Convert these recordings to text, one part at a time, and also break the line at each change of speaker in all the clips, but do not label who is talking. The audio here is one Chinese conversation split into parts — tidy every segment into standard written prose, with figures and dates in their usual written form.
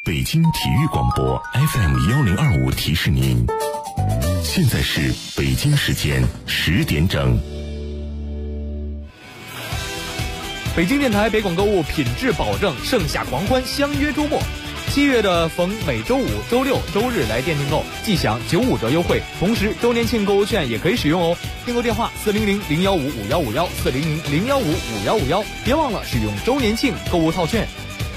北京体育广播 FM1025提示您，现在是北京时间10点整。
北京电台北广购物品质保证，盛夏狂欢，相约周末。7月的逢每周五、周六、周日来店订购，即享95折优惠，同时周年庆购物券也可以使用哦。订购电话400-015-5151 400-015-5151，别忘了使用周年庆购物套券。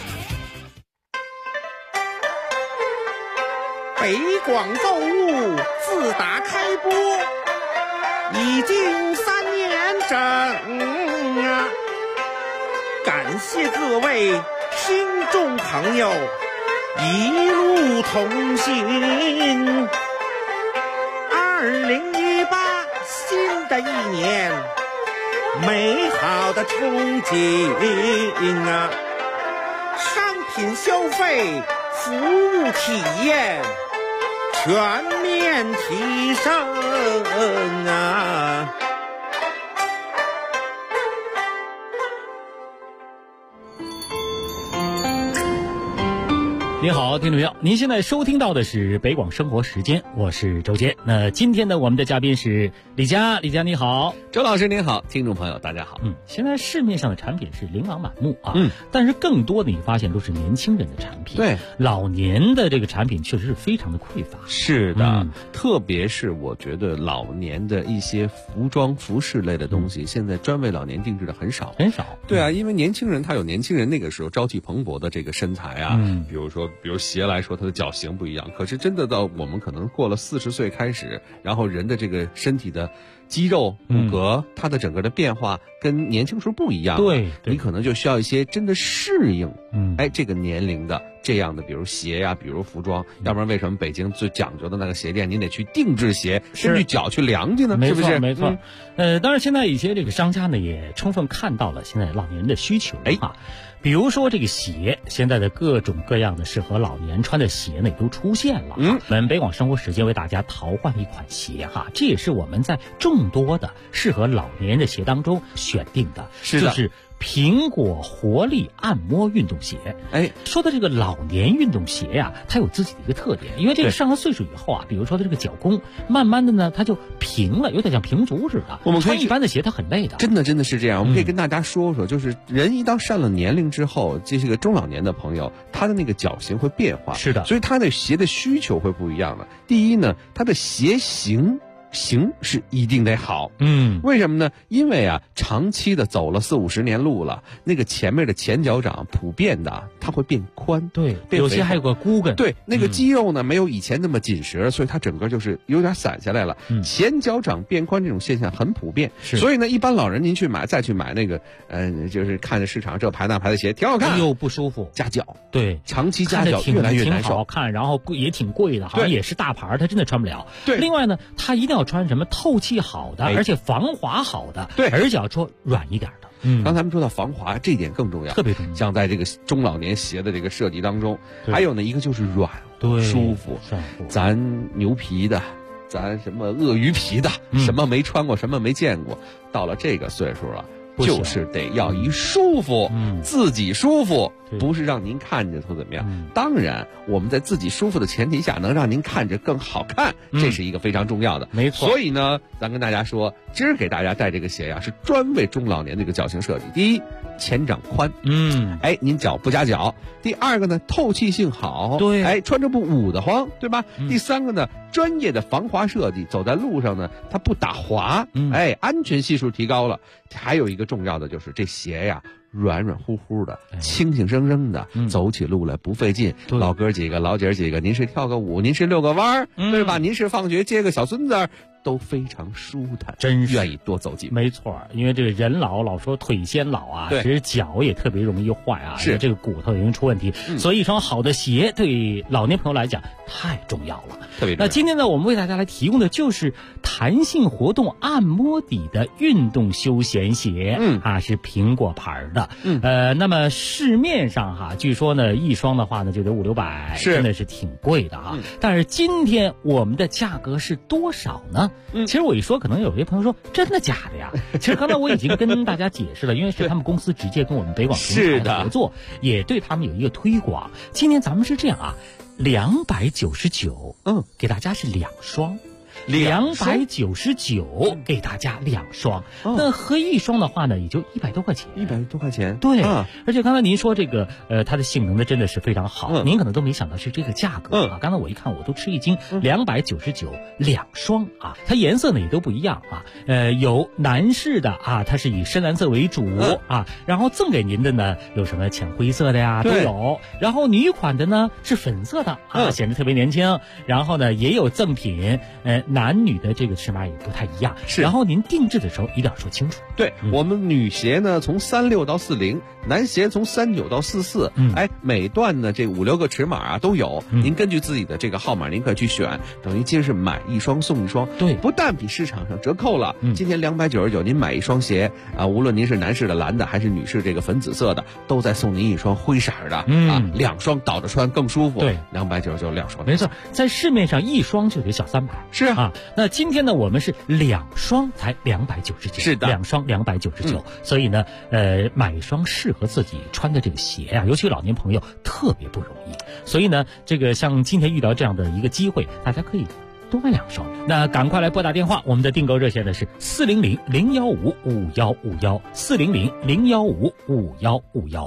北广购物自打开播已经3年整啊！感谢各位听众朋友一路同行。2018新的一年，美好的憧憬啊！商品消费，服务体验全面提升啊！
您好，听众朋友，您现在收听到的是北广生活时间，我是周杰。那今天呢，我们的嘉宾是李佳，李佳你好。
周老师您好，听众朋友大家好。
现在市面上的产品是琳琅满目啊，但是更多的你发现都是年轻人的产品，
对，
老年的这个产品确实是非常的匮乏。
是的，特别是我觉得老年的一些服装服饰类的东西，现在专为老年定制的很少。对啊，因为年轻人他有年轻人那个时候朝气蓬勃的这个身材啊，比如鞋来说，它的脚型不一样。可是真的到我们可能过了40岁开始，然后人的这个身体的肌肉骨骼，它的整个的变化跟年轻时候不一样。对，你可能就需要一些真的适应，这个年龄的这样的，比如鞋呀，比如服装。要不然为什么北京最讲究的那个鞋店，您得去定制鞋，根据脚去量去呢？是不是？
没错。当然现在一些这个商家呢，也充分看到了现在老年人的需求啊。比如说这个鞋，现在的各种各样的适合老年穿的鞋呢，也都出现了。我们北广生活时间为大家淘换一款鞋哈，这也是我们在众多的适合老年人的鞋当中选定的，就是苹果活力按摩运动鞋。说的这个老年运动鞋呀，它有自己的一个特点，因为这个上了岁数以后啊，比如说它这个脚弓慢慢的呢，它就平了，有点像平足似的。我们穿一般的鞋它很累的，
真的是这样。我们可以跟大家说说，就是人一到上了年龄之后，这是个中老年的朋友，他的那个脚型会变化。是的，所以他的鞋的需求会不一样的。第一呢，他的鞋型是一定得好，为什么呢？因为啊，长期的走了40-50年路了，那个前面的前脚掌普遍的它会变宽，对，
有些还有个骨根，
对，那个肌肉呢没有以前那么紧实，所以它整个就是有点散下来了。前脚掌变宽这种现象很普遍，所以呢，一般老人您再去买那个，就是看着市场这牌那牌的鞋挺好看，
又不舒服，
夹脚，
对，
长期夹脚越来越难受，
挺好看，然后也挺贵的，好像也是大牌，它真的穿不了。
对，
另外呢，它一定要穿什么透气好的，而且防滑好的，对，而且要说软一点的。
刚才咱们说到防滑，这一点更重要，
特别重要。
像在这个中老年鞋的这个设计当中，还有呢一个就是软，舒服。咱牛皮的，咱什么鳄鱼皮的，什么没穿过，什么没见过，到了这个岁数了，就是得要一舒服，自己舒服，不是让您看着或怎么样。当然，我们在自己舒服的前提下，能让您看着更好看，这是一个非常重要的。没错。所以呢，咱跟大家说，今儿给大家带这个鞋呀，是专为中老年的一个脚型设计。第一，前掌宽，您脚不夹脚。第二个呢，透气性好，对，穿着不捂得慌，对吧？第三个呢，专业的防滑设计，走在路上呢，它不打滑，安全系数提高了。还有一个重要的就是这鞋呀，软软乎乎的，轻轻生生的，走起路来不费劲。老哥几个，老姐几个，您是跳个舞，您是遛个弯儿，对吧？您是放学接个小孙子，都非常舒坦，真愿意多走几步。
没错，因为这个人老说腿先老啊，其实脚也特别容易坏啊，是这个骨头也容易出问题。所以一双好的鞋对老年朋友来讲太重要了，特别重要。那今天呢，我们为大家来提供的就是弹性活动按摩底的运动休闲鞋，是苹果牌的。 的。那么市面上哈，据说呢一双的话呢就得500-600，真的是挺贵的啊。但是今天我们的价格是多少呢？其实我一说，可能有些朋友说真的假的呀？其实刚才我已经跟大家解释了，因为是他们公司直接跟我们北广平台的合作，也对他们有一个推广。今天咱们是这样啊，299，给大家是2双。299给大家2双，那合一双的话呢，也就100多块钱。
100多块钱，
对。而且刚才您说这个，它的性能呢真的是非常好，您可能都没想到是这个价格啊。刚才我一看，我都吃一惊，299 2双啊，它颜色呢也都不一样啊。有男士的啊，它是以深蓝色为主啊，然后赠给您的呢有什么浅灰色的呀都有，然后女款的呢是粉色的啊，显得特别年轻。然后呢也有赠品，男女的这个尺码也不太一样，然后您定制的时候一定要说清楚。
对，我们女鞋呢从36到40，男鞋从39到44，每段呢这5-6个尺码啊都有，您根据自己的这个号码您可以去选，等于今是买一双送一双。
对，
不但比市场上折扣了，今天299您买一双鞋啊，无论您是男士的蓝的还是女士这个粉紫色的，都再送您一双灰色的啊，2双倒着穿更舒服。
对
，299 2双，
没错，在市面上一双就得小300。
是啊，
那今天呢我们是2双才299，
是的
，2双299。所以呢买一双适合自己穿的这个鞋啊，尤其老年朋友特别不容易。所以呢这个像今天遇到这样的一个机会，大家可以多买2双。那赶快来拨打电话，我们的订购热线呢是400-015-5151，400-015-5151。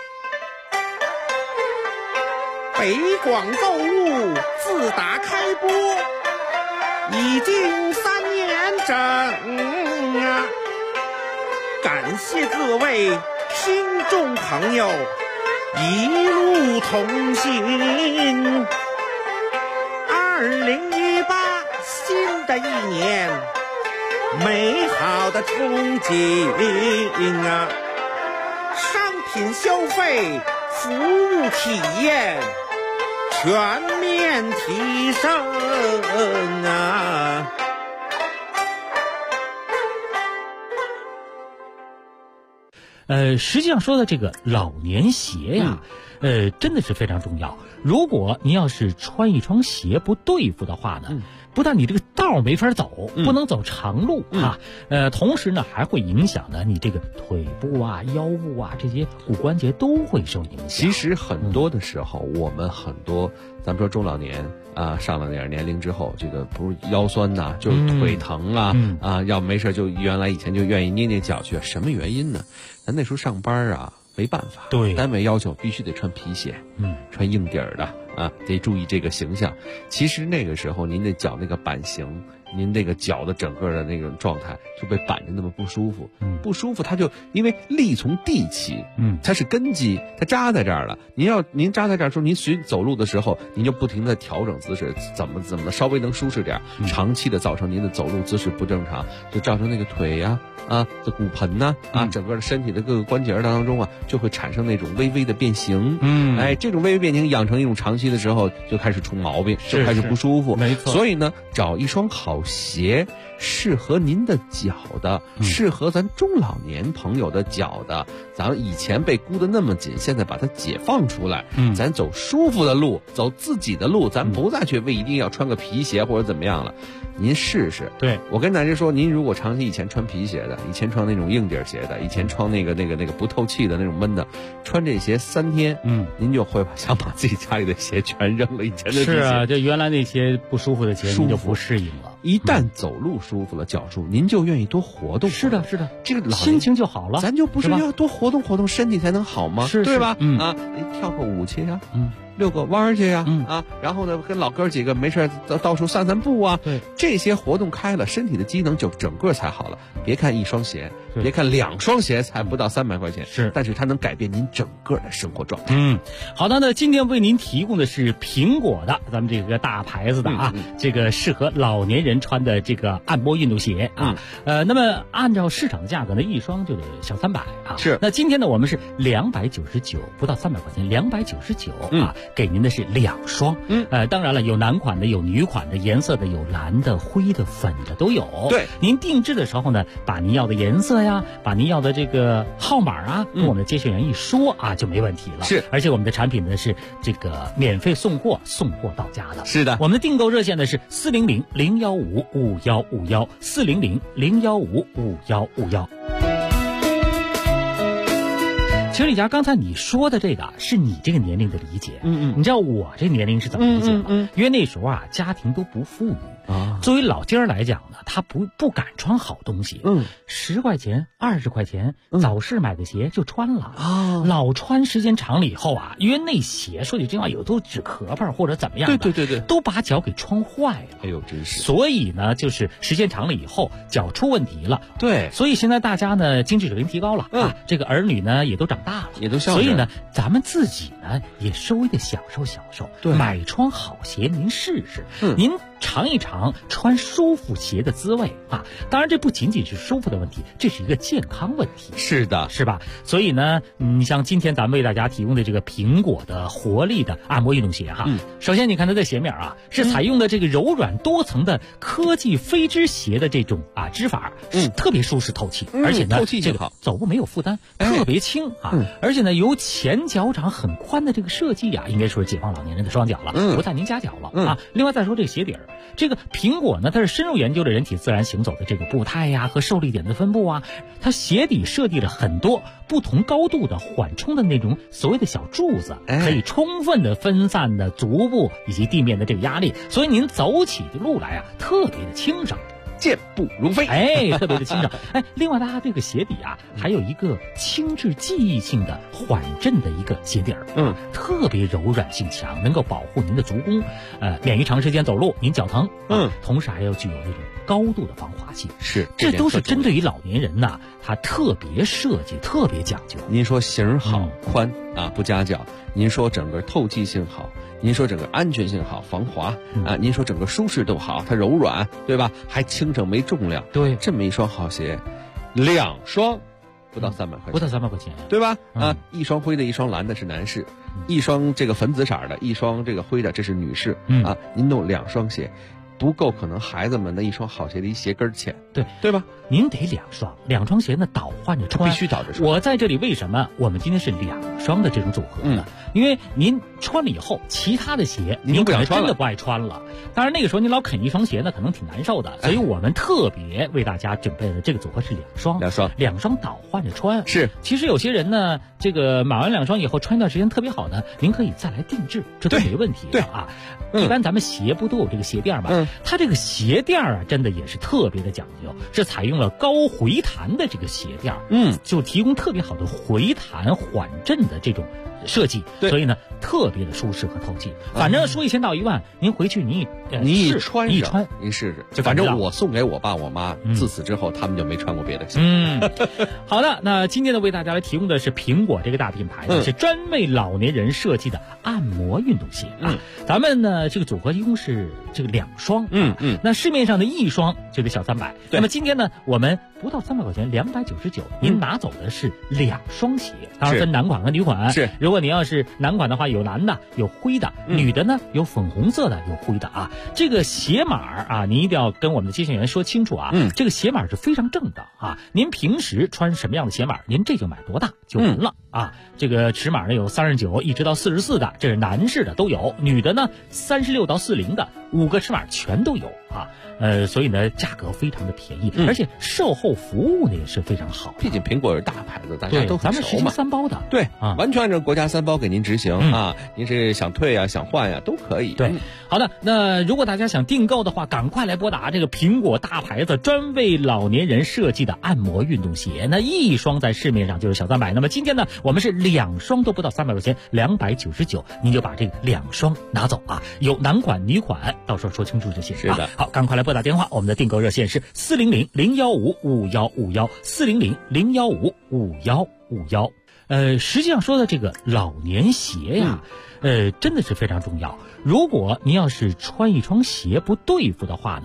北广购物自打开播已经3年整啊！感谢各位听众朋友一路同行。2018新的一年，美好的憧憬啊！商品消费、服务体验全面提升啊！
实际上说的这个老年鞋呀，真的是非常重要。如果您要是穿一双鞋不对付的话呢，不但你这个道没法走，不能走长路啊，同时呢还会影响呢你这个腿部啊、腰部啊这些骨关节都会受影响。
其实很多的时候，我们很多咱们说中老年啊，上了点年龄之后，这个不是腰酸呐，就是腿疼啊，要没事就原来以前就愿意捏捏脚去，什么原因呢？咱那时候上班啊，没办法，
对，
单位要求必须得穿皮鞋，穿硬底儿的啊，得注意这个形象。其实那个时候您的脚那个板型，您这个脚的整个的那种状态就被板着那么不舒服，不舒服，它就因为力从地起，它是根基，它扎在这儿了。您扎在这儿说，您走路的时候，您就不停的调整姿势，怎么的稍微能舒适点，长期的造成您的走路姿势不正常，就造成那个腿呀这骨盆呐整个的身体的各个关节当中就会产生那种微微的变形，这种微微变形养成一种长期的时候，就开始出毛病，就开始不舒服。
没错。
所以呢，找一双好鞋，适合您的脚的，适合咱中老年朋友的脚的，咱们以前被箍得那么紧，现在把它解放出来，咱走舒服的路，走自己的路，咱不再去为一定要穿个皮鞋或者怎么样了。您试试。
对，
我跟大家说，您如果长期以前穿皮鞋的，以前穿那种硬底鞋的，以前穿那个不透气的那种闷的，穿这鞋3天，您就会想把自己家里的鞋全扔了。以前的皮鞋
是啊，就原来那些不舒服的鞋，您就不适应了。
一旦走路舒服了，脚舒服，您就愿意多活动。
是的，
这个
心情就好了。
咱就不是要多活动活动，身体才能好吗？对吧？跳个舞去呀，遛个弯去呀，然后呢，跟老哥几个没事到处散散步啊。
对，
这些活动开了，身体的机能就整个才好了。别看一双鞋，别看2双鞋才不到300块钱，但是它能改变您整个的生活状态。
好的，那今天为您提供的是苹果的，咱们这个大牌子的这个适合老年人穿的这个按摩运动鞋啊。那么按照市场的价格呢，一双就得小300啊。
是。
那今天呢，我们是299，不到300块钱，299啊。 给您的是2双。当然了，有男款的，有女款的，颜色的有蓝的、灰的、粉的都有。
对，
您定制的时候呢，把您要的颜色呀，把您要的这个号码啊，跟我们的接线员一说啊，就没问题了。
是，
而且我们的产品呢是这个免费送货到家的。
是的，
我们的订购热线呢是400-015-5151，400-015-5151。其实李佳，刚才你说的这个是你这个年龄的理解，你知道我这年龄是怎么理解吗？因为那时候啊，家庭都不富裕啊。作为老爹儿来讲呢，他不敢穿好东西，10块钱、20块钱，早市买的鞋就穿了啊。老穿时间长了以后啊，因为那鞋说句真话，有都纸壳儿或者怎么样的，
对，
都把脚给穿坏了。
哎呦，真是。
所以呢，就是时间长了以后，脚出问题了。
对，
所以现在大家呢，经济水平提高了啊，这个儿女呢也都长大了，
也都孝
顺。所以呢，咱们自己呢也稍微的享受，
对，
买双好鞋您试试，您尝一尝穿舒服鞋的滋味啊。当然，这不仅仅是舒服的问题，这是一个健康问题。
是的，
是吧？所以呢，你像今天咱们为大家提供的这个苹果的活力的按摩运动鞋哈，首先你看它的鞋面啊，是采用的这个柔软多层的科技飞织鞋的这种织法，特别舒适透气，而且呢，
透气性好，
走步没有负担，特别轻啊，而且呢，由前脚掌很宽的这个设计啊，应该说是解放老年人的双脚了，不但您夹脚了啊。另外再说这个鞋底儿，这个苹果呢，它是深入研究了人体自然行走的这个步态呀和受力点的分布啊，它鞋底设计了很多不同高度的缓冲的那种所谓的小柱子，可以充分的分散的足部以及地面的这个压力，所以您走起的路来啊，特别的轻省。
健步如飞，
特别的轻省。另外它这个鞋底啊，还有一个轻质记忆性的缓震的一个鞋底儿，特别柔软性强，能够保护您的足弓，免于长时间走路您脚疼，同时还要具有那种高度的防滑性。
是，
这都是针对于老年人呐，它特别设计，特别讲究。
您说型好、宽啊，不夹脚；您说整个透气性好。您说整个安全性好，防滑啊，您说整个舒适度好，它柔软，对吧？还轻省没重量，
对，
这么一双好鞋，2双不到300块钱，
不到300块钱，
对吧？一双灰的，一双蓝的是男士，一双这个粉紫色的，一双这个灰的，这是女士啊。您弄2双鞋，不够可能孩子们的一双好鞋的一鞋跟钱，对吧？
您得2双鞋呢，倒换着穿，
必须倒着穿。
我在这里为什么我们今天是2双的这种组合呢？因为您穿了以后，其他的鞋您可能真的不爱穿了。当然那个时候您老啃一双鞋呢，可能挺难受的。所以我们特别为大家准备的这个组合是2双倒换着穿。
是，
其实有些人呢，这个买完2双以后穿一段时间特别好呢，您可以再来定制，这都没问题的啊。一般咱们鞋不都有这个鞋垫吗？它这个鞋垫啊，真的也是特别的讲究，是采用了高回弹的这个鞋垫，就提供特别好的回弹缓震的这种设计，所以呢特别的舒适和透气。反正说1000到1万，您回去您
一穿，您试试。
就
反正我送给我爸我妈，自此之后他们就没穿过别的鞋。
好的，那今天呢为大家来提供的是苹果这个大品牌呢，是专为老年人设计的按摩运动鞋啊。咱们呢这个组合一共是这个2双，那市面上的1双就得小300。那么今天呢我们不到300块钱，299，您拿走的是2双鞋，当然分男款和女款。
是，
如果您要是男款的话，有蓝的，有灰的，女的呢有粉红色的，有灰的啊。这个鞋码啊，您一定要跟我们的接线员说清楚啊。这个鞋码是非常正的啊。您平时穿什么样的鞋码，您这就买多大就完了啊。这个尺码呢有39一直到44的，这是男士的都有，女的呢36到40的，5个尺码全都有啊。所以呢，价格非常的便宜，而且售后服务呢也是非常好。
毕竟苹果是大牌子，大家都
咱们实行3包的，
对啊，完全按照国家3包给您执行啊。您是想退啊，想换呀，都可以。
对，好的，那如果大家想订购的话，赶快来拨打这个苹果大牌子专为老年人设计的按摩运动鞋。那1双在市面上就是小300，那么今天呢，我们是2双都不到300块钱，299，您就把这个2双拿走啊。有男款、女款，到时候说清楚就行。
是的，
好，赶快来拨打电话，我们的订购热线是400-015-5151，400-015-5151。实际上说的这个老年鞋呀，真的是非常重要。如果您要是穿一双鞋不对付的话呢，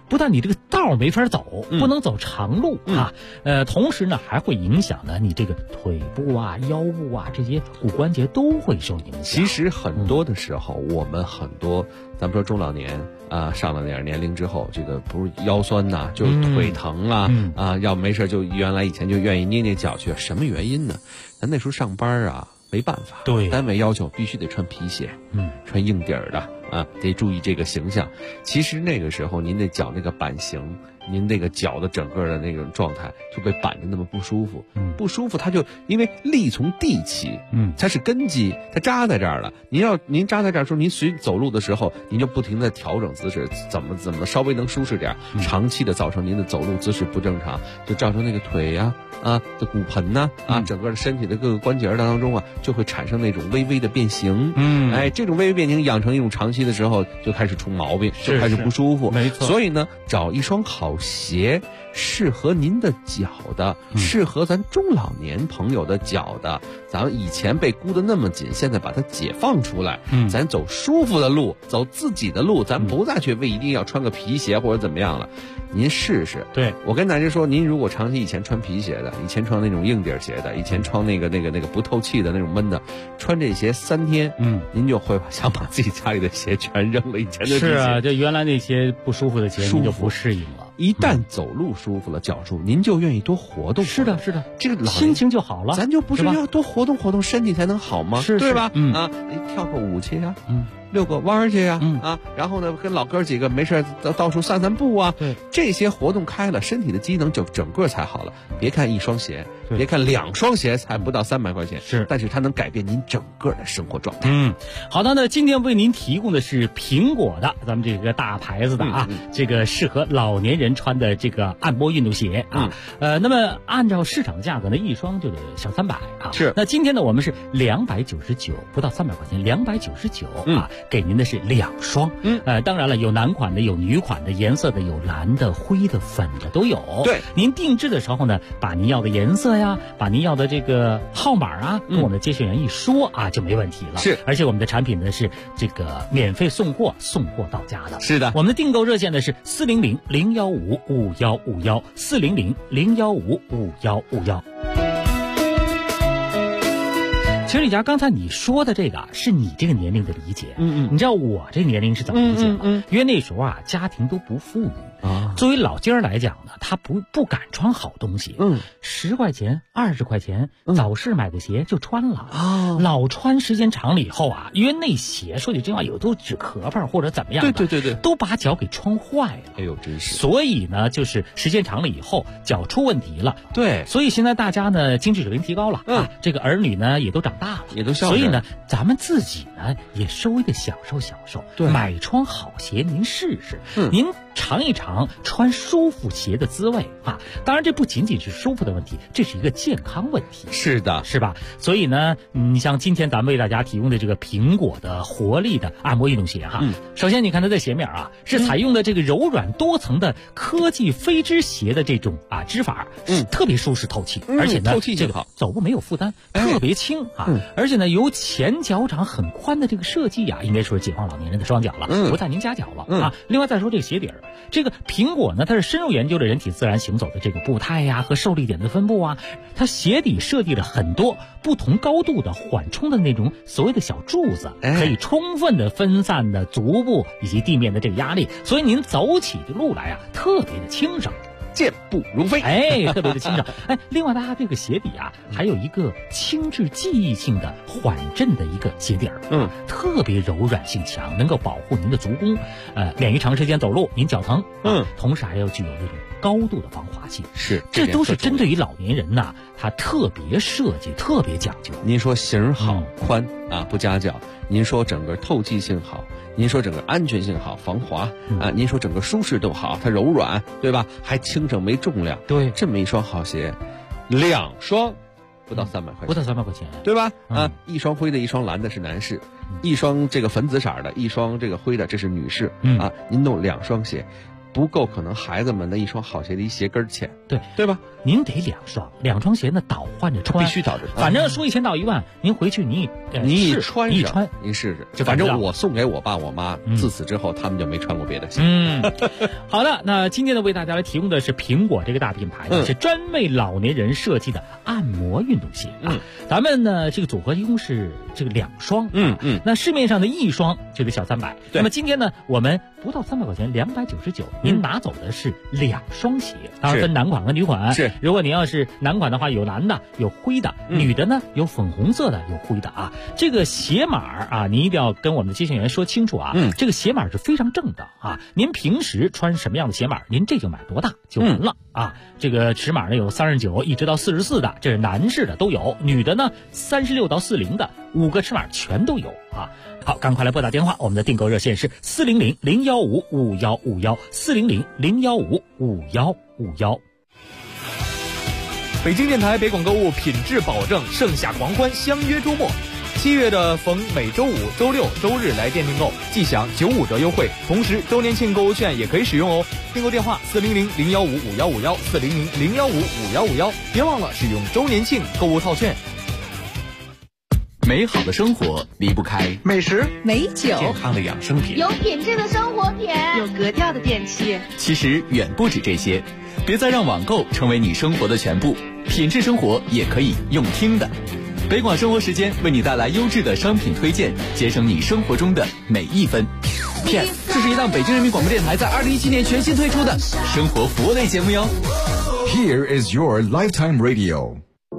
不但你这个道没法走，不能走长路啊，同时呢还会影响呢你这个腿部啊、腰部啊这些骨关节都会受影响。
其实很多的时候，我们很多咱们说中老年上了点年龄之后，这个不是腰酸呐，就是腿疼啊，要没事就原来以前就愿意捏捏脚去，什么原因呢？咱那时候上班啊。没办法，
对，
单位要求必须得穿皮鞋，穿硬底儿的啊，得注意这个形象。其实那个时候您的脚那个板型，您那个脚的整个的那种状态就被板着那么不舒服，不舒服，它就因为力从地起，它是根基，它扎在这儿了。您扎在这儿时候，您随走路的时候，您就不停的调整姿势，怎么稍微能舒适点，长期的造成您的走路姿势不正常，就造成那个腿呀的骨盆呐整个的身体的各个关节当中就会产生那种微微的变形，这种微微变形养成一种长期的时候，就开始出毛病，就开始不舒服，
没错。
所以呢，找一双好鞋，适合您的脚的，适合咱中老年朋友的脚的。咱们以前被箍得那么紧，现在把它解放出来，咱走舒服的路，走自己的路，咱不再去为一定要穿个皮鞋或者怎么样了。您试试。
对，
我跟大家说，您如果长期以前穿皮鞋的，以前穿那种硬底鞋的，以前穿那个不透气的那种闷的，穿这鞋3天，您就会想把自己家里的鞋全扔了。以前的皮鞋
是啊，就原来那些不舒服的鞋，您就不适应了。
一旦走路舒服了，脚舒服，您就愿意多活动。
是的，是的，
这个
心情就好了。
咱就不是要多活动活动，身体才能好吗？
是，
对吧？跳个舞去呀，遛个弯去呀，然后呢，跟老哥几个没事到处散散步啊。
对，
这些活动开了，身体的机能就整个才好了。别看一双鞋，别看2双鞋，才不到300块钱，但是它能改变您整个的生活状态。
好的，那今天为您提供的是苹果的，咱们这个大牌子的这个适合老年人穿的这个按摩运动鞋那么按照市场价格呢，一双就得小300
是。
那今天呢，我们是299，不到300块钱，299给您的是2双。当然了，有男款的，有女款的，颜色的有蓝的、灰的、粉的都有。
对，
您定制的时候呢，把您要的颜色呀，把您要的这个号码跟我们的接线员一说就没问题了。
是，
而且我们的产品呢是这个免费送货到家的。
是的，
我们的订购热线呢是400-015-5151，400-015-5151。其实李佳，刚才你说的这个是你这个年龄的理解，你知道我这个年龄是怎么理解吗？因为那时候家庭都不富裕作为老街儿来讲呢，他不敢穿好东西，10块钱、20块钱，早市买个鞋就穿了老穿时间长了以后因为那鞋说句真话，有都纸壳儿或者怎么样的，
对，
都把脚给穿坏了。
哎呦，真是！
所以呢，就是时间长了以后，脚出问题了。
对，
所以现在大家呢，经济水平提高了这个儿女呢也都长大了，
也都孝
顺。所以呢，咱们自己呢也稍微的享受，
对，
买双好鞋您试试，您尝一尝穿舒服鞋的滋味当然，这不仅仅是舒服的问题，这是一个健康问题。
是的，
是吧？所以呢，你像今天咱们为大家提供的这个苹果的活力的按摩运动鞋首先你看它的鞋面是采用的这个柔软多层的科技飞织鞋的这种织法，特别舒适透气，而且呢，
透气性好，
走步没有负担，特别轻而且呢，由前脚掌很宽的这个设计应该说是解放老年人的双脚了，不在您夹脚了另外再说这个鞋底儿，这个苹果呢，它是深入研究了人体自然行走的这个步态和受力点的分布它鞋底设计了很多不同高度的缓冲的那种所谓的小柱子，可以充分的分散的足部以及地面的这个压力，所以您走起这路来特别的轻省，
健步如飞，
特别的轻省。另外它这个鞋底还有一个轻质记忆性的缓震的一个鞋底儿，特别柔软性强，能够保护您的足弓，免于长时间走路您脚疼，同时还要具有那种高度的防滑性。
是，
这都是针对于老年人它特别设计，特别讲究。
您说型好宽不夹脚，您说整个透气性好，您说整个安全性好，防滑您说整个舒适度好，它柔软，对吧？还轻省没重量。
对，
这么一双好鞋，2双不到300块钱，
不到300块钱，
对吧？一双灰的，一双蓝的是男士，一双这个粉紫色的，一双这个灰的这是女士您弄2双鞋。 不够可能孩子们的一双好鞋的一鞋跟钱，对吧？
您得两双鞋呢倒换着穿，
必须倒着穿。
反正说1000到1万，您回去你
穿，您试试。就反正我送给我爸我妈，自此之后他们就没穿过别的鞋。
好的，那今天呢为大家来提供的是苹果这个大品牌，是专为老年人设计的按摩运动鞋啊。咱们呢这个组合一共是这个2双，那市面上的1双就得小300。那么今天呢我们不到300块钱，299，您拿走的是2双鞋，当然分男款和女款。
是，
如果你要是男款的话，有蓝的，有灰的，女的呢有粉红色的，有灰的啊。这个鞋码啊，您一定要跟我们的接线员说清楚啊。这个鞋码是非常正的啊。您平时穿什么样的鞋码，您这就买多大就完了啊。这个尺码呢有39一直到44的，这是男士的都有，女的呢36到40的，5个尺码全都有啊。好，赶快来拨打电话，我们的订购热线是400-015-5151，400-015-5151。
北京电台北广购物品质保证，盛夏狂欢，相约周末。7月的逢每周5、周6、周日来店订购，即享95折优惠，同时周年庆购物券也可以使用哦。订购电话400-015-5151，400-015-5151，别忘了使用周年庆购物套券。
美好的生活离不开
美食、
美酒、
健康的养生品，
有品质的生活品，有格调的电器。
其实远不止这些，别再让网购成为你生活的全部，品质生活也可以用听的。北广生活时间为你带来优质的商品推荐，节省你生活中的每一分。PS， 这是一档北京人民广播电台在2017年全新推出的生活服务类节目哟。
Here is your lifetime radio。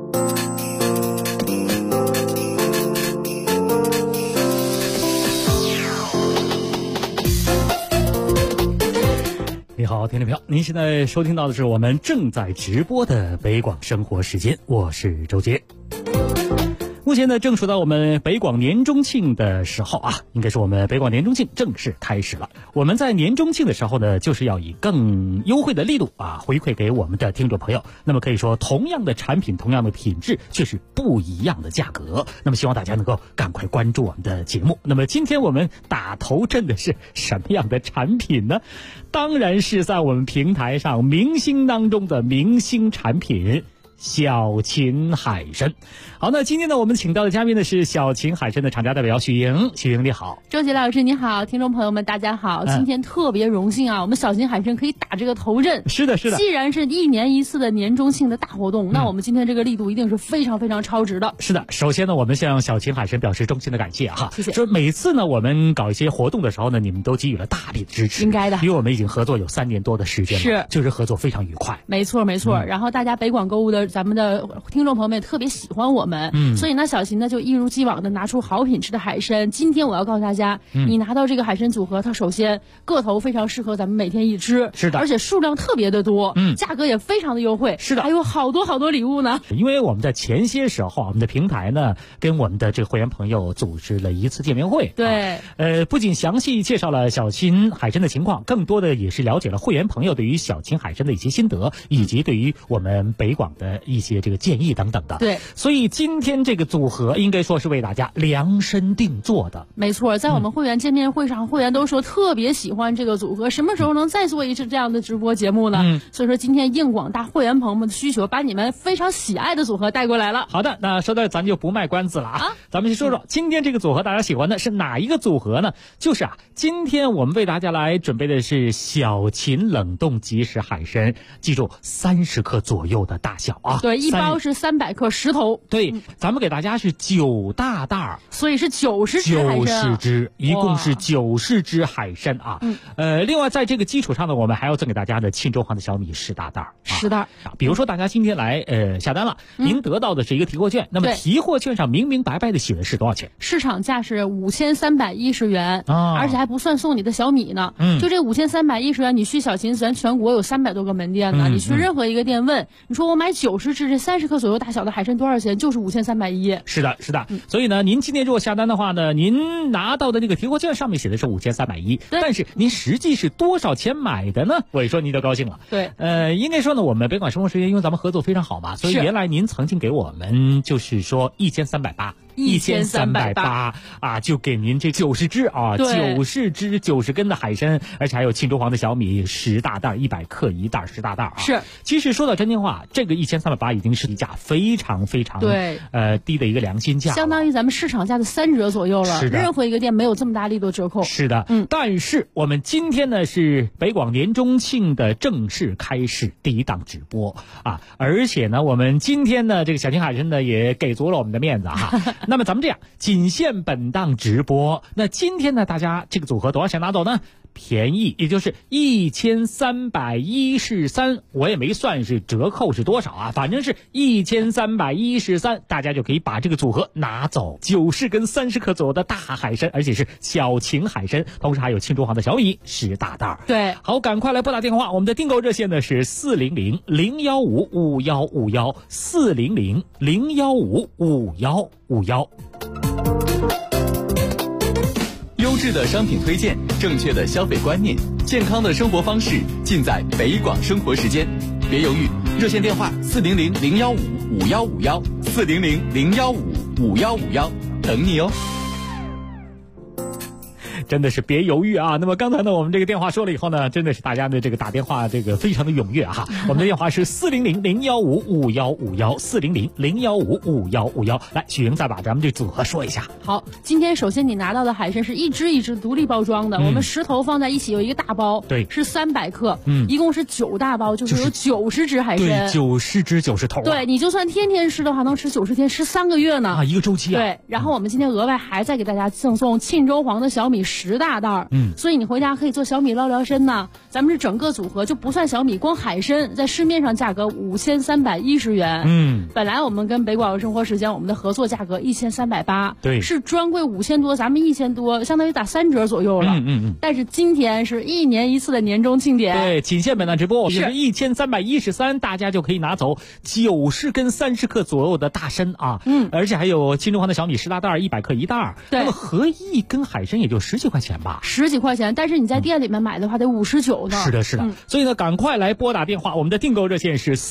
你好，听众朋友，您现在收听到的是我们正在直播的北广生活时间，我是周杰。目前呢，正处到我们北广年中庆的时候啊，应该是我们北广年中庆正式开始了。我们在年中庆的时候呢，就是要以更优惠的力度啊，回馈给我们的听众朋友。那么可以说，同样的产品，同样的品质，却是不一样的价格。那么希望大家能够赶快关注我们的节目。那么今天我们打头阵的是什么样的产品呢？当然是在我们平台上明星当中的明星产品。小秦海参。好，那今天呢，我们请到的嘉宾呢是小秦海参的厂家代表许莹。许莹你好。
周杰老师你好，听众朋友们大家好，今天特别荣幸啊，我们小秦海参可以打这个头阵。
是的是的，
既然是1年1次的年中庆的大活动，那我们今天这个力度一定是非常非常超值的。
是的，首先呢，我们向小秦海参表示衷心的感谢哈，
谢谢。
说每次呢我们搞一些活动的时候呢，你们都给予了大力的支持，
应该的，
因为我们已经合作有3年多的时间了，
是，
就是合作非常愉快。
没错没错，然后大家北广购物的咱们的听众朋友们也特别喜欢我们，所以呢小秦呢就一如既往的拿出好品质的海参。今天我要告诉大家，你拿到这个海参组合，它首先个头非常适合咱们每天一吃，
是的，
而且数量特别的多，价格也非常的优惠，
是的，
还有好多好多礼物呢。
因为我们在前些时候，我们的平台呢跟我们的这个会员朋友组织了一次见面会，
对，
不仅详细介绍了小秦海参的情况，更多的也是了解了会员朋友对于小秦海参的一些心得，以及对于我们北广的一些这个建议等等的。
对，
所以今天这个组合应该说是为大家量身定做的。
没错，在我们会员见面会上，会员都说特别喜欢这个组合，什么时候能再做一次这样的直播节目呢？所以说今天应广大会员朋友们的需求，把你们非常喜爱的组合带过来了。
好的，那说到咱就不卖关子了啊，咱们先说说今天这个组合大家喜欢的是哪一个组合呢？就是今天我们为大家来准备的是小秦冷冻即食海参，记住30克左右的大小啊。
对，一包是300克10头。
对，咱们给大家是9大袋，
所以是90只海参，90
只，一共是90只海参啊。另外在这个基础上呢，我们还要赠给大家的沁州黄的小米10大袋
，10袋。
比如说大家今天来下单了，您得到的是一个提货券，那么提货券上明明白白的写的是多少钱？
市场价是5310元，而且还不算送你的小米呢。就这5310元，你去小秦咱全国有300多个门店呢，你去任何一个店问，你说我买90只这30克左右大小的海参多少钱？就是5310。
是的，是的。所以呢，您今天如果下单的话呢，您拿到的这个提货券上面写的是5310，但是您实际是多少钱买的呢？我一说您就高兴了。
对，
应该说呢，我们北广生活时间因为咱们合作非常好嘛，所以原来您曾经给我们就是说1380。 1380啊，就给您这90只啊，90只90根的海参，而且还有庆州黄的小米10大袋，100克一袋10大袋啊。
是，
其实说到真心话，这个1380已经是一价非常非常低的一个良心价，
相当于咱们市场价的3折左右了。
是的，
任何一个店没有这么大力度折扣。
是的，但是我们今天呢是北广年中庆的正式开始第一档直播啊，而且呢我们今天呢这个小秦海参呢也给足了我们的面子哈。那么咱们这样，仅限本档直播。那今天呢大家这个组合多少钱拿走呢？便宜，也就是1313，我也没算是折扣是多少啊，反正是1313，大家就可以把这个组合拿走，90根30克左右的大海参，而且是小秦海参，同时还有庆州黄的小米10大袋。
对，
好，赶快来拨打电话，我们的订购热线呢是400-015-5151，400-015-5151。
优质的商品推荐，正确的消费观念，健康的生活方式，尽在北广生活时间。别犹豫，热线电话400-015-5151，400-015-5151，等你哦。
真的是别犹豫啊！那么刚才呢，我们这个电话说了以后呢，真的是大家的这个打电话这个非常的踊跃哈。我们的电话是400-015-5151，400-015-5151。来，许莹再把咱们这组合说一下。
好，今天首先你拿到的海参是一只一只独立包装的，我们10头放在一起有一个大包，
对，
是300克，一共是9大包，就是有90只海参，
对，90只90头，
对，你就算天天吃的话，能吃90天，吃3个月呢，
一个周期啊。
对，然后我们今天额外还再给大家赠送庆州黄的小米10大袋，所以你回家可以做小米捞聊参呐。咱们是整个组合就不算小米，光海参在市面上价格5310元，本来我们跟北广生活时间我们的合作价格1380，
对，
是专柜5000多，咱们1000多，相当于打3折左右了，但是今天是1年1次的年终庆典，
对，仅限本档直播，我们是1313，大家就可以拿走90根30克左右的大参啊，而且还有庆州黄的小米10大袋，100克一袋，那么合一根海参也就10几块钱吧
，10几块钱，但是你在店里面买的话得59呢。
是的，是的，所以呢，赶快来拨打电话，我们的订购热线是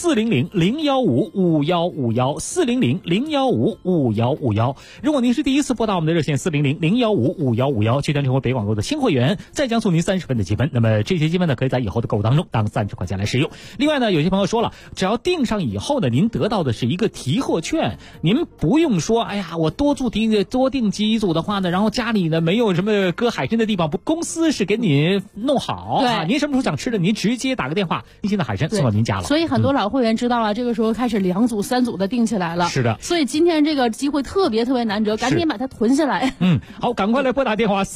400-015-5151，400-015-5151。如果您是第一次拨打我们的热线400-015-5151，就将成为北广购的新会员，再将送您30分的积分。那么这些积分呢，可以在以后的购物当中当30块钱来使用。另外呢，有些朋友说了，只要订上以后呢，您得到的是一个提货券，您不用说，哎呀，我多订几组的话呢，然后家里呢没有什么搁海参的地方，公司是给你弄好，
对，
您什么时候想吃的，您直接打个电话，新鲜的海参送到您家了。
所以很多老会员知道了，这个时候开始2组3组的订起来了。
是的，
所以今天这个机会特别难得，赶紧把它囤下来。
好，赶快来拨打电话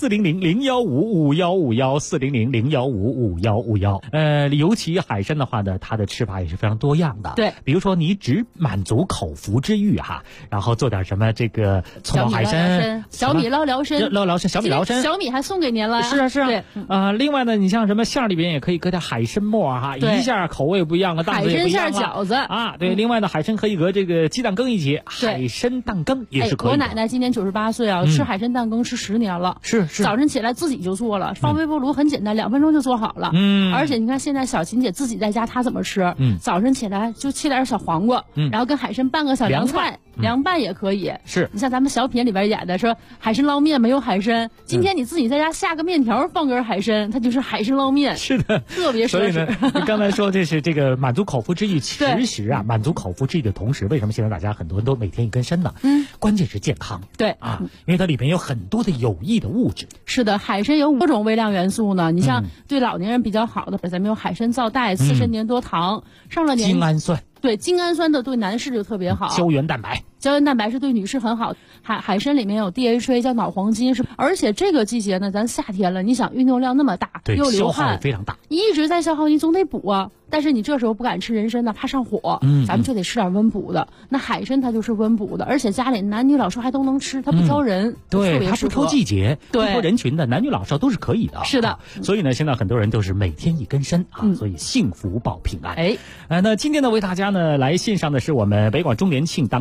400-015-5151，400-015-5151。尤其海参的话呢，它的吃法也是非常多样的。
对，
比如说你只满足口腹之欲哈，然后做点什么这个葱爆海参、
小米捞聊参、
小米捞参，
小米还送给您了。
是啊。对，另外呢，你像什么馅里边也可以搁点海参末哈，一下口味不一样了，档次也不一样了。
海参馅饺子
啊，对，另外呢，海参可以搁这个鸡蛋羹一起，海参蛋羹也是可以的。
我奶奶今年98岁啊，吃海参蛋羹吃10年了，
是
早晨起来自己就做了，放微波炉很简单，2分钟就做好了。而且你看现在小琴姐自己在家她怎么吃？早晨起来就切点小黄瓜，然后跟海参拌个小凉菜，凉拌也可以。
是
你像咱们小品里边演的说海参捞面没有海参，今天你自己在家下个面条放根海参，它就是海参捞面。
是的，
特别
所以呢，你刚才说这是这个满足口腹之欲，其实啊，满足口腹之欲的同时，为什么现在大家很多人都每天一根参呢？关键是健康。
对
啊，因为它里面有很多的有益的物质。
是的，海参有5种微量元素呢。你像对老年人比较好的，咱们有海参皂苷、刺参粘多糖，上了年
精氨酸。
对，精氨酸的对男士就特别好。
胶原蛋白
是对女士很好。海参里面有 DHA 叫脑黄金，而且这个季节呢，咱夏天了，你想运动量那么大，又流汗，
消耗非常大，
一直在消耗，你总得补啊。但是你这时候不敢吃人参呢，怕上火，咱们就得吃点温补的。那海参它就是温补的，而且家里男女老少还都能吃，它不挑人，
对，它不挑季节，
对，
不挑人群的，男女老少都是可以的。
是的，
所以呢，现在很多人都是每天一根参啊，所以幸福保平安。
哎，
那今天呢，为大家呢来献上的是我们北广周年庆当中的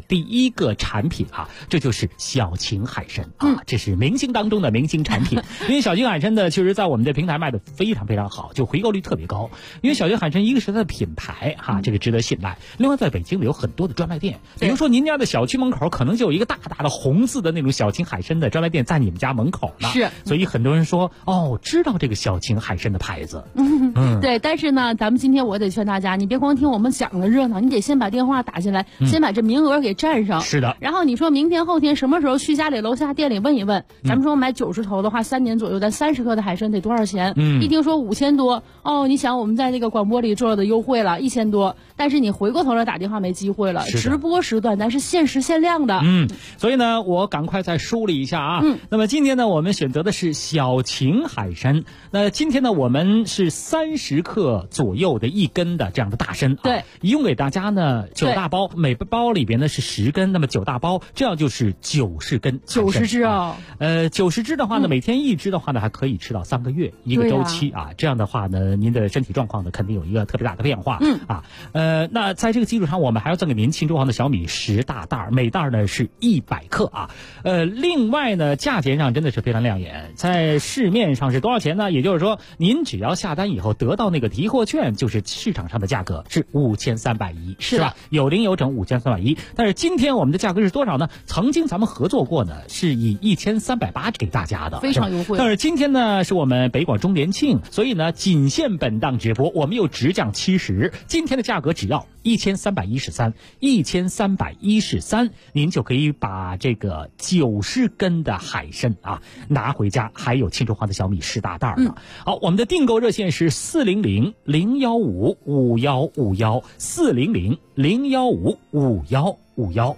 第一个产品啊，这就是小秦海参啊，这是明星当中的明星产品。因为小秦海参呢，确实在我们的平台卖的非常非常好，就回购率特别高。因为小秦海参一个是它的品牌哈，这个值得信赖。另外在北京有很多的专卖店，比如说您家的小区门口可能就有一个大大的红字的那种小秦海参的专卖店在你们家门口呢。
是，
所以很多人说哦，知道这个小秦海参的牌子。
对，但是呢，咱们今天我得劝大家，你别光听我们讲的热闹，你得先把电话打进来，先把这名额给占上。
是的。
然后你说明天后天什么时候去家里楼下店里问一问，咱们说买90头的话，3年左右的30克的海参得多少钱？一听说5000多，哦，你想我们在这个广播里做的优惠了1000多，但是你回过头来打电话没机会了，直播时段咱是限时限量的。
所以呢，我赶快再梳理一下啊。那么今天呢，我们选择的是小秦海参。那今天呢，我们是30克左右的1根的这样的大参啊。
对，
一共给大家呢9大包，每包里边呢是10根，那么9大包，这样就是90根
，90只哦。
90只的话呢，每天1只的话呢，还可以吃到3个月一个周期啊。这样的话呢，您的身体状况呢肯定有一个特别大的变化。那在这个基础上，我们还要赠给您庆州行的小米10大袋，每袋呢是100克啊。另外呢，价钱上真的是非常亮眼，在市面上是多少钱呢？也就是说，您只要下单以后得到那个提货券，就是市场上的价格是5310，是吧？有零有整5310。但是今天我们的价格是多少呢？曾经咱们合作过呢，是以1380给大家的，
非常优惠。
但是今天呢，是我们北广周年庆，所以呢，仅限本档直播，我们又直降70，今天的价格只要1313，您就可以把这个90根的海参啊拿回家，还有庆州行的小米10大袋呢。好，我们的订购热线是400-015-5151，400-015-5151。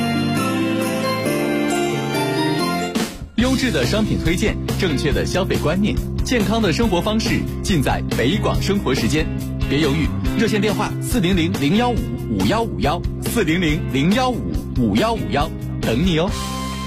优质的商品推荐，正确的消费观念，健康的生活方式，尽在北广生活时间。别犹豫，热线电话400-015-5151，400-015-5151，等你哦。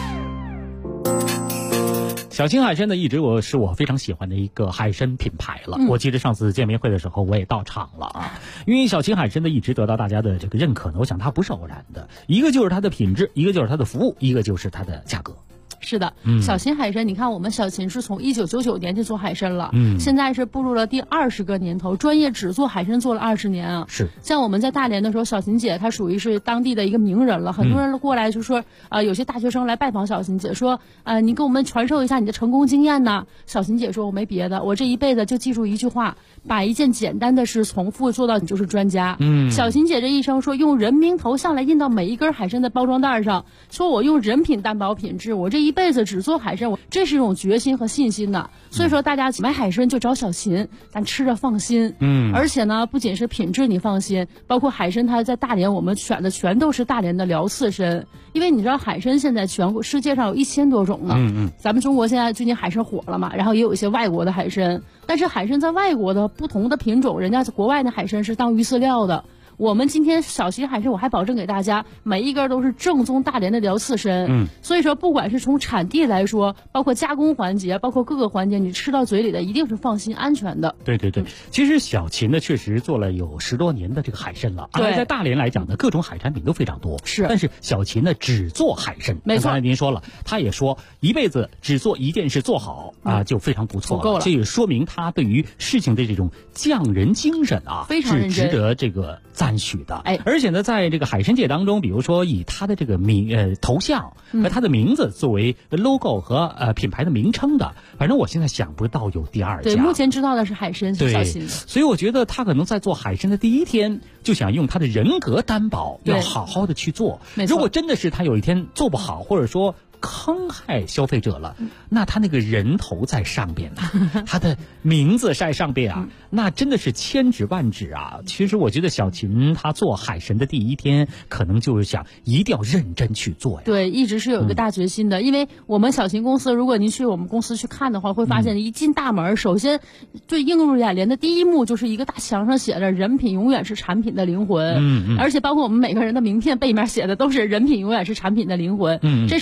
小秦海参呢，一直是我非常喜欢的一个海参品牌了。我记得上次见面会的时候，我也到场了啊。因为小秦海参呢，一直得到大家的这个认可呢，我想它不是偶然的，一个就是它的品质，一个就是它的服务，一个就是它的价格。
是的，小秦海参，你看我们小秦是从1999年就做海参了，现在是步入了第20个年头，专业只做海参做了20年啊。
是，
像我们在大连的时候，小秦姐她属于是当地的一个名人了，很多人过来就说有些大学生来拜访小秦姐，说你给我们传授一下你的成功经验呢。小秦姐说，我没别的，我这一辈子就记住一句话，把一件简单的事重复做到你就是专家。小秦姐这一生说用人名头像来印到每一根海参的包装袋上，说我用人品担保品质，我这一辈子只做海参，这是一种决心和信心的。所以说大家买海参就找小秦，咱吃着放心。而且呢，不仅是品质你放心，包括海参它在大连我们选的全都是大连的辽刺参，因为你知道海参现在全国世界上有1000多种呢。咱们中国现在最近海参火了嘛，然后也有一些外国的海参，但是海参在外国的不同的品种，人家国外的海参是当鱼饲料的。我们今天小秦海参，我还保证给大家每一根都是正宗大连的辽刺参。所以说不管是从产地来说，包括加工环节，包括各个环节，你吃到嘴里的一定是放心安全的。
对，其实小秦呢确实做了有10多年的这个海参了，而在大连来讲呢，各种海产品都非常多。
是，
但是小秦呢只做海参。
没错，
刚才您说了，他也说一辈子只做一件事做好就非常不错了。
够了，
这也说明他对于事情的这种匠人精神
非常认真，
是值得这个赞许的。而且呢，在这个海参界当中，比如说以他的这个头像和他的名字作为 logo 和品牌的名称的，反正我现在想不到有第2家。
对，目前知道的是海参是小秦的。
所以我觉得他可能在做海参的第一天就想用他的人格担保，要好好的去做。如果真的是他有一天做不好，或者说坑害消费者了，那他那个人头在上边他的名字在上边那真的是千指万指啊。其实我觉得小秦他做海参的第一天，可能就是想一定要认真去做呀。
对，一直是有一个大决心的。因为我们小秦公司，如果您去我们公司去看的话，会发现一进大门，首先最映入眼帘的第一幕就是一个大墙上写着人品永远是产品的灵魂。而且包括我们每个人的名片背面写的都是人品永远是产品的灵魂。这是我们公司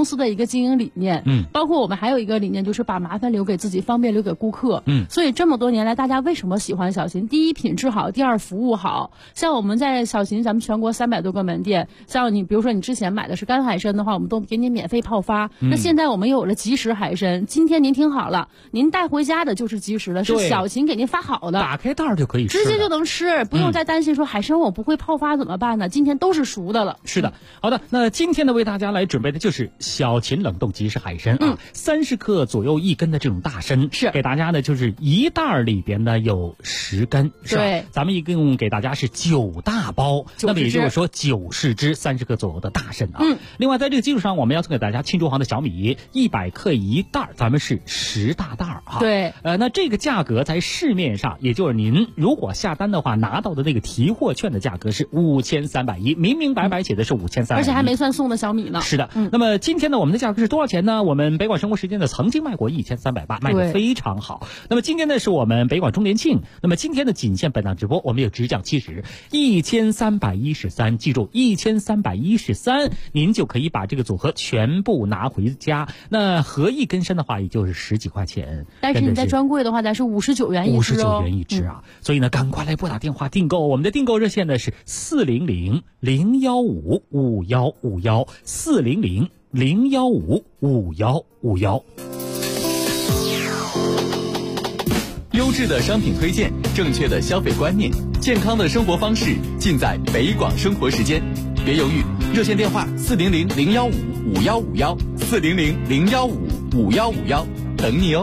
司的一个经营理念。包括我们还有一个理念，就是把麻烦留给自己，方便留给顾客。所以这么多年来，大家为什么喜欢小秦？第一，品质好；第二，服务好。像我们在小秦，咱们全国300多个门店，像你比如说你之前买的是干海参的话，我们都给你免费泡发。那现在我们有了即食海参，今天您听好了，您带回家的就是即食的，是小秦给您发好的，
打开袋就可以吃，
直接就能吃，不用再担心说海参我不会泡发怎么办呢？今天都是熟的了。
是的，好的，那今天呢为大家来准备的就是小秦冷冻即食海参30克左右1根的这种大参，
是
给大家呢就是一袋里边呢有10根，是吧？
对，
咱们一共给大家是9大包，那么也就是说90只30克左右的大参啊。另外在这个基础上，我们要送给大家庆祝行的小米100克一袋，咱们是10大袋啊。
对，
那这个价格在市面上，也就是您如果下单的话拿到的那个提货券的价格是5310，明明白白写的是5310，
而且还没算送的小米呢。
是的，那么今天呢，我们的价格是多少钱呢？我们北广生活时间呢曾经卖过1380，卖得非常好。那么今天呢是我们北广周年庆，那么今天的仅限本档直播，我们有只讲70 1313，记住1313，您就可以把这个组合全部拿回家。那合一根参的话，也就是10几块钱。
但是你在专柜的话，咱是59元一只
59元一只啊！所以呢，赶快来拨打电话订购，我们的订购热线呢是400-015-5151，400-015-5151。
优质的商品推荐，正确的消费观念，健康的生活方式，尽在北广生活时间。别犹豫，热线电话400-015-5151，400-015-5151，等你哦。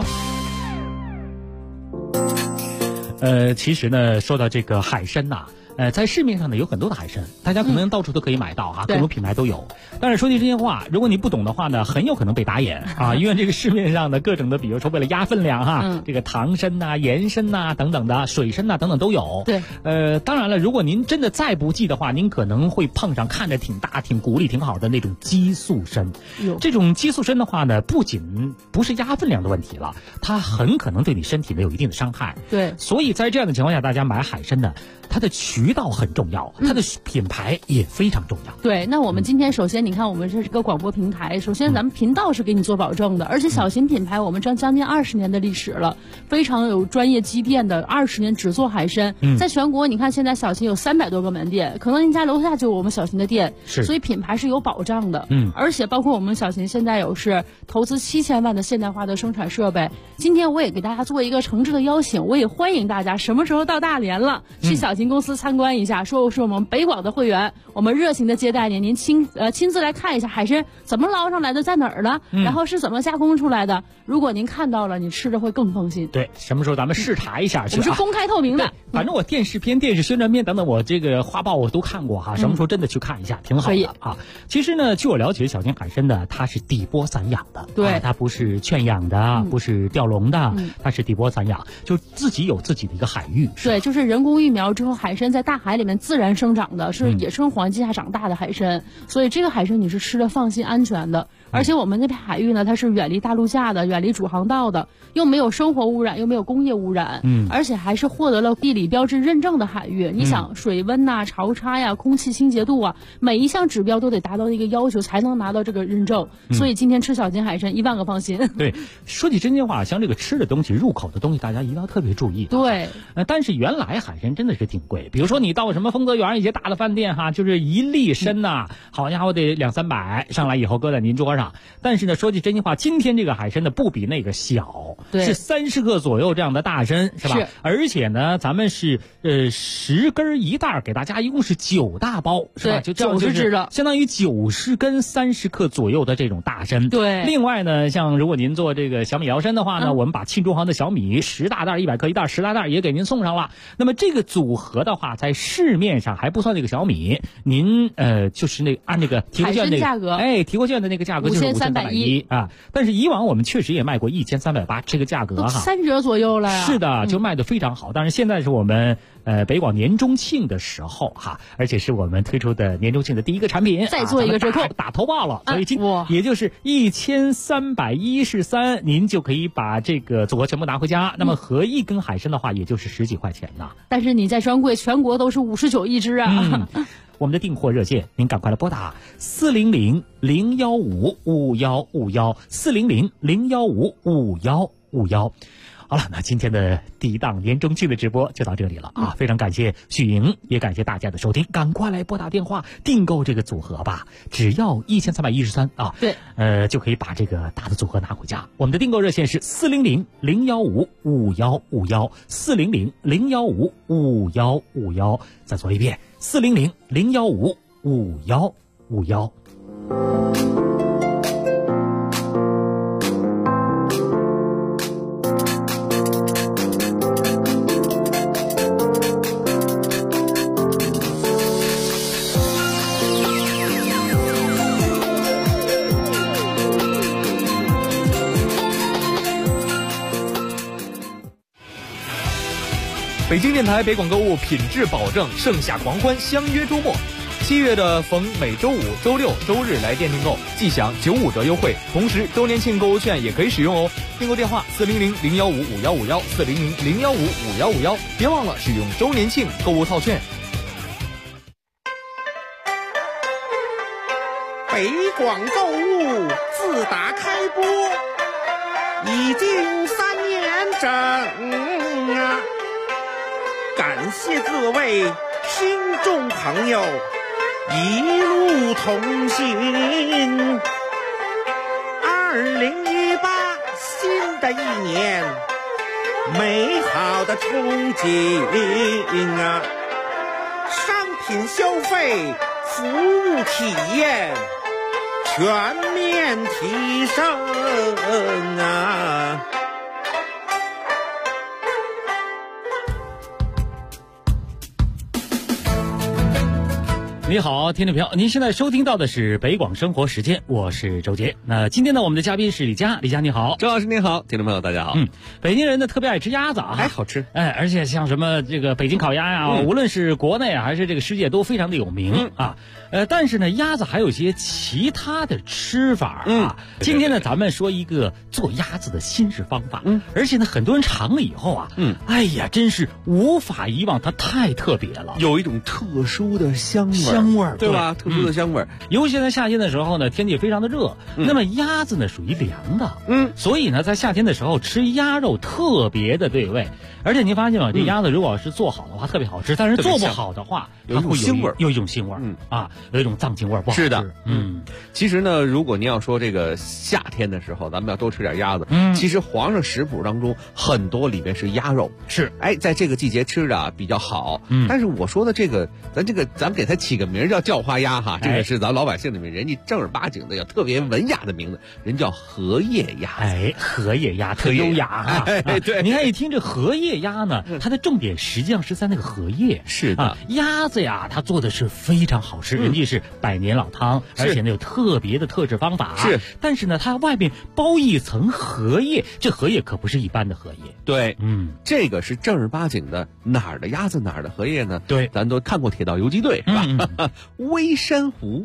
其实呢，说到这个海参呐，在市面上呢有很多的海参，大家可能到处都可以买到哈，各种品牌都有。但是说句真心话，如果你不懂的话呢，很有可能被打眼啊，因为这个市面上的各种的，比如说为了压分量哈，这个糖参呐、盐参呐等等的，水参呐等等都有。
对，
当然了，如果您真的再不济的话，您可能会碰上看着挺大、挺骨力挺好的那种激素参。这种激素参的话呢，不仅不是压分量的问题了，它很可能对你身体呢有一定的伤害。
对，
所以在这样的情况下，大家买海参呢，它的渠道很重要，它的品牌也非常重要。
对，那我们今天首先你看，我们这是个广播平台，首先咱们频道是给你做保证的，而且小秦品牌我们将近20年的历史了，非常有专业积淀的，20年只做海参。在全国你看现在小秦有300多个门店，可能您家楼下就有我们小秦的店，所以品牌是有保障的。而且包括我们小秦现在有是投资7000万的现代化的生产设备。今天我也给大家做一个诚挚的邀请，我也欢迎大家什么时候到大连了，去小秦公司参观一下，说是我们北广的会员，我们热情的接待您，您亲自来看一下海参怎么捞上来的，在哪儿了，然后是怎么加工出来的。如果您看到了，你吃着会更放心。
对，什么时候咱们视察一下去？
我们是公开透明的。
反正我电视片、电视宣传片等等，我这个花报我都看过哈。什么时候真的去看一下，挺好的啊。其实呢，据我了解，小秦海参呢，它是底波散养的，
对，
它不是圈养的，不是钓笼的，它是底波散养，就自己有自己的一个海域。
对，就是人工育苗之后，海参在大海里面自然生长的，是野生环境下长大的海参，所以这个海参你是吃的放心、安全的。而且我们那片海域呢，它是远离大陆架的，远离主航道的，又没有生活污染，又没有工业污染，而且还是获得了地理标志认证的海域。你想水温呐、潮差呀、空气清洁度啊，每一项指标都得达到一个要求，才能拿到这个认证。所以今天吃小秦海参1万个放心。
对，说起真心话，像这个吃的东西、入口的东西，大家一定要特别注意。
对，
但是原来海参真的是挺贵，比如说你到什么丰泽园一些大的饭店哈，就是1粒参呐，好家伙得200-300，上来以后搁在您桌上。但是呢，说句真心话，今天这个海参呢不比那个小，是30克左右这样的大参，是吧？而且呢，咱们是10根一袋，给大家一共是9大包，是吧？就
90只的，
相当于90根30克左右的这种大参。
对。
另外呢，像如果您做这个小米摇参的话呢，我们把庆中行的小米10大袋100克一袋10大袋也给您送上了。那么这个组合的话，在市面上还不算那个小米，您就是那按那个提货券那个
价格，
提货券的那个价格就是5310啊。但是以往我们确实也卖过1380，这个价格哈
3折左右了呀。
是的，就卖得非常好。但是现在是我们北广年中庆的时候哈，而且是我们推出的年中庆的第一个产品，
再做一个折扣，
打头报了，所以也就是1313，您就可以把这个组合全部拿回家。那么合一根海参的话，也就是10几块钱呐。
但是你在专柜全国都是59一只啊。
我们的订货热线，您赶快来拨打400-015-5151，400-015-5151。好了，那今天的第一档年中庆的直播就到这里了啊！非常感谢许莹，也感谢大家的收听，赶快来拨打电话订购这个组合吧，只要1313啊！
对，
就可以把这个大的组合拿回家。我们的订购热线是400-015-5151，400-015-5151。再说一遍，400-015-5151。
北京电台北广购物品质保证，盛夏狂欢，相约周末。7月的逢每周五、周六、周日来店订购，即享95折优惠，同时周年庆购物券也可以使用哦。订购电话400-015-5151，400-015-5151，别忘了使用周年庆购物套券。
北广购物自打开播已经3年整啊！感谢各位听众朋友一路同行。2018新的一年，美好的憧憬啊！商品消费、服务体验全面提升啊！
你好，听众朋友，您现在收听到的是北广生活时间，我是周杰。那今天呢，我们的嘉宾是李佳，李佳你好。
周老师您好，听众朋友大家好。
北京人呢特别爱吃鸭子啊，
好吃。
而且像什么这个北京烤鸭呀，无论是国内还是这个世界都非常的有名啊。但是呢，鸭子还有一些其他的吃法啊。今天呢，咱们说一个做鸭子的新式方法。而且呢，很多人尝了以后啊，哎呀，真是无法遗忘，它太特别了，
有一种特殊的香味，对吧？特殊的香味。
尤其在夏天的时候呢，天气非常的热，那么鸭子呢属于凉的，所以呢，在夏天的时候吃鸭肉特别的对味。而且您发现吗？这鸭子如果是做好的话，特别好吃；但是做不好的话，它会有一种腥味，有一种脏腥味，不好吃。
是的，其实呢，如果您要说这个夏天的时候，咱们要多吃点鸭子。其实皇上食谱当中很多里面是鸭肉，
是
在这个季节吃的比较好。但是我说的这个，咱给它起个名叫叫花鸭哈，这个是咱老百姓里面人家正儿八经的要特别文雅的名字，人叫荷叶鸭。
荷叶鸭特优雅啊！
对，
你看一听这荷叶鸭呢，它的重点实际上是在那个荷叶。
是的，
鸭子呀，它做的是非常好吃，人家是百年老汤，而且呢有特别的特制方法。
是，
但是呢，它外面包一层荷叶，这荷叶可不是一般的荷叶。
对，这个是正儿八经的哪儿的鸭子哪儿的荷叶呢？
对，
咱都看过《铁道游击队》是吧？微山湖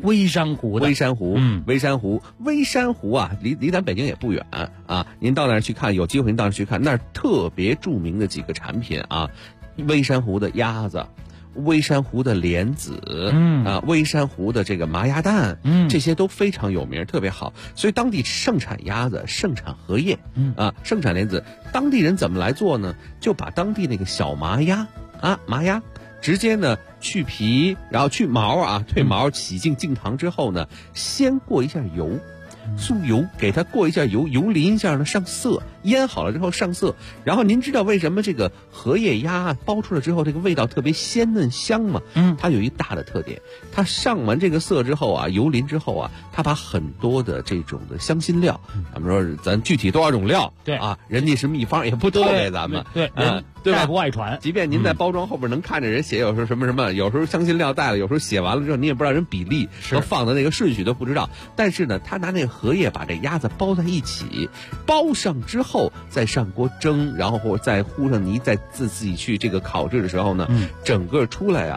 啊，离咱北京也不远啊。您到那儿去看，有机会您到那儿去看，那儿特别著名的几个产品啊，微山湖的鸭子，微山湖的莲子，微山湖的这个麻鸭蛋，这些都非常有名，特别好。所以当地盛产鸭子，盛产荷叶，盛产莲子。当地人怎么来做呢？就把当地那个小麻鸭直接呢去皮，然后去毛退毛，洗净净糖之后呢，先过一下油。素油给它过一下油，油淋一下呢，上色，腌好了之后上色。然后您知道为什么这个荷叶鸭包出来之后这个味道特别鲜嫩香吗？它有一大的特点，它上完这个色之后油淋之后它把很多的这种的香辛料，咱们说咱具体多少种料，
对
人家是秘方也不透给咱们，
对吧？不外传。
即便您在包装后边能看着人写有时候什么，有时候香辛料带了，有时候写完了之后你也不知道人比例和放的那个顺序都不知道。但是呢，他拿那个荷叶把这鸭子包在一起，包上之后再上锅蒸，然后或再糊上泥，再自己去这个烤制的时候呢，整个出来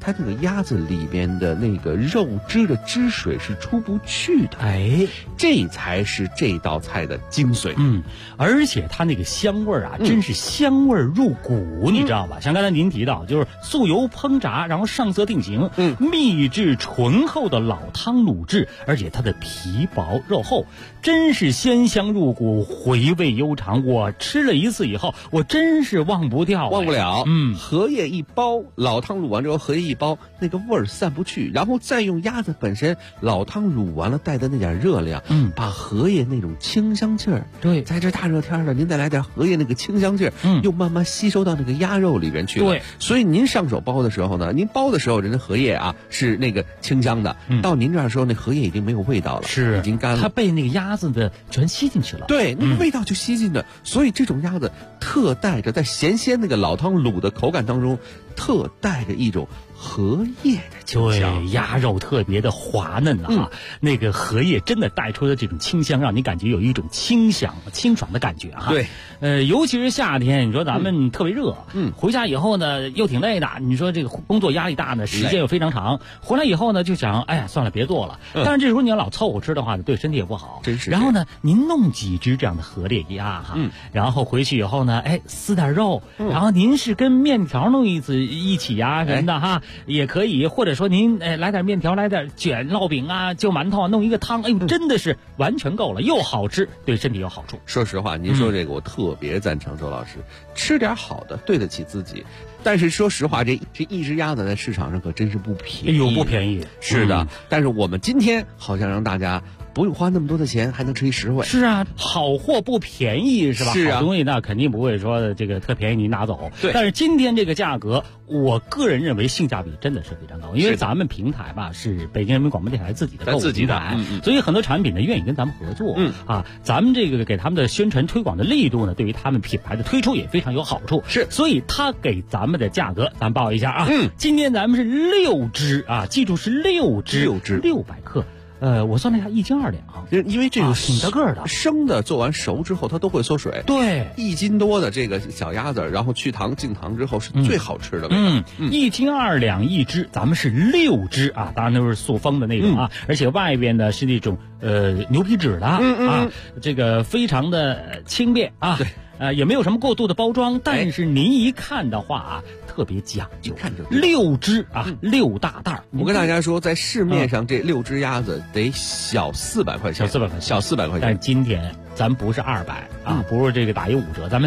它这个鸭子里边的那个肉汁的汁水是出不去的。
哎，
这才是这道菜的精髓。
而且它那个香味啊，真是香味入骨，你知道吧？像刚才您提到，就是素油烹炸，然后上色定型，秘制醇厚的老汤卤制，而且它的皮薄肉厚，真是鲜香入骨，回味悠长。我吃了一次以后，我真是忘不掉，
忘不了。荷叶一包，老汤卤完之后，荷叶一包，那个味儿散不去，然后再用鸭子本身老汤卤完了带的那点热量，把荷叶那种清香气儿，
对，
在这大热天的，您再来点荷叶那个清香劲儿，又慢慢吸收到那个鸭肉里边去了。
对，
所以您上手包的时候呢，您包的时候人家荷叶啊是那个清香的，到您这儿的时候，那荷叶已经没有味道了，
是
已经干了，
它被那个鸭子的全吸进去了。
对，那个味道就吸进了。所以这种鸭子特带着在咸鲜那个老汤卤的口感当中，特带着一种荷叶的清香。
对，鸭肉特别的滑嫩啊，那个荷叶真的带出的这种清香，让你感觉有一种清爽的感觉啊。
对，
尤其是夏天，你说咱们特别热，回家以后呢又挺累的，你说这个工作压力大呢，时间又非常长，回来以后呢就想，哎呀算了别做了。但是这时候你要老凑合吃的话呢，对身体也不好。
真是。
然后呢，您弄几只这样的荷叶鸭哈，然后回去以后呢，哎撕点肉，然后您是跟面条弄一起呀什么的哈，也可以，或者说您来点面条，来点卷烙饼啊，就馒头啊，弄一个汤，哎呦真的是完全够了，又好吃，对身体有好处。
说实话，您说这个我特别赞成周老师，吃点好的对得起自己。但是说实话，这一只鸭子在市场上可真是不便宜，
哎呦不便宜。
是的，但是我们今天好像让大家不用花那么多的钱，还能吃一实惠。
是啊，好货不便宜是吧？
是啊，
好东西那肯定不会说这个特便宜你拿走。
对。
但是今天这个价格，我个人认为性价比真的是非常高，因为咱们平台吧是北京人民广播电台自己的购物平台，所以很多产品呢愿意跟咱们合作。咱们这个给他们的宣传推广的力度呢，对于他们品牌的推出也非常有好处。
是，
所以他给咱们的价格，咱报一下啊。今天咱们是6只啊，记住是6只，600克。我算了一下，1斤2两，
因为这个
挺大个的，
生的做完熟之后它都会缩水。
对
，1斤多的这个小鸭子，然后去糖净糖之后是最好吃的味道。
1斤2两一只，咱们是6只啊，当然都是塑封的那种啊，而且外边呢是那种牛皮纸的啊，这个非常的轻便啊。
对。
也没有什么过度的包装，但是您一看的话啊，特别讲究。
看着
6只啊，6大袋。
我跟大家说，在市面上这6只鸭子得小400块钱，小400块钱。
但今天咱不是200啊，不是这个打一5折，咱们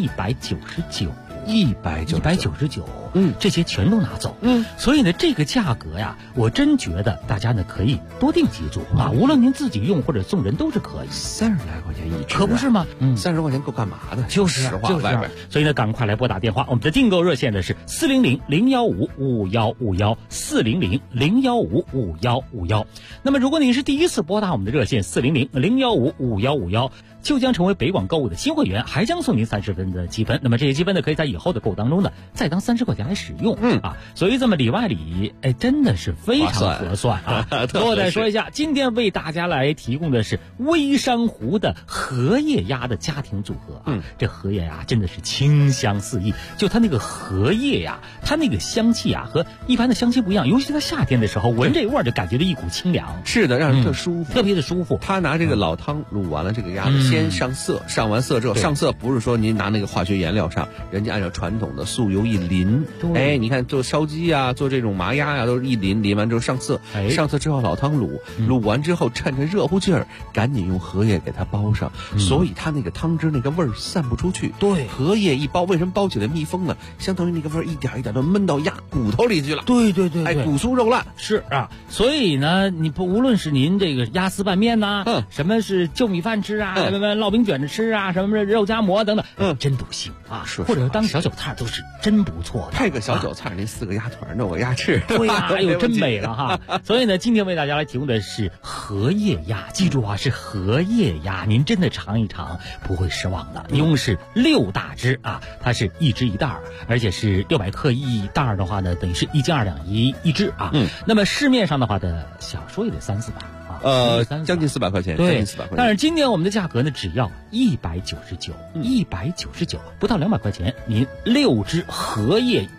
199。199，这些全都拿走，所以呢，这个价格呀，我真觉得大家呢可以多订几组啊，无论您自己用或者送人都是可以。
30来块钱一只，
可不是吗
？30块钱够干嘛的？
就是
实话外边。
所以呢，赶快来拨打电话，我们的订购热线呢是400-015-5151，400-015-5151。那么，如果您是第一次拨打我们的热线400-015-5151。就将成为北广购物的新会员，还将送您30分的积分。那么这些积分呢，可以在以后的购物当中呢，再当30块钱来使用。所以这么里外里，真的是非常合算啊！最后再说一下，今天为大家来提供的是微山湖的荷叶鸭的家庭组合啊。这荷叶鸭真的是清香四溢，就它那个荷叶呀，它那个香气啊，和一般的香气不一样，尤其在夏天的时候，闻这味儿就感觉到一股清凉。
是的，让人特舒服，
特别的舒服。
他拿这个老汤卤完了这个鸭子。先上色，上完色之后，上色不是说您拿那个化学颜料上，人家按照传统的素油一淋，你看做烧鸡啊，做这种麻鸭啊，都是一淋完之后上色，上色之后老汤卤完之后，趁着热乎劲儿，赶紧用荷叶给它包上，所以它那个汤汁那个味儿散不出去。
对，
荷叶一包，为什么包起来密封呢？相当于那个味儿一点一点都闷到鸭骨头里去了。
对，
骨酥肉烂
是啊，所以呢，你不无论是您这个鸭丝拌面呐，什么是就米饭吃啊，什么烙饼卷着吃啊，什么肉夹馍等等，真都行啊，或者当小韭菜都是真不错的。
配个小韭菜，那4个鸭腿弄个鸭翅，
对呀，哎呦，真美了哈！所以呢，今天为大家来提供的是荷叶鸭，记住啊，是荷叶鸭，您真的尝一尝不会失望的。一共是6大只啊，它是1只1袋，而且是600克一袋的话呢，等于是1斤2两一只啊。那么市面上的话的小说也得300-400。
将近400块钱，
对，
将近400块钱。
但是今天我们的价格呢，只要199，不到200块钱，您6只荷叶大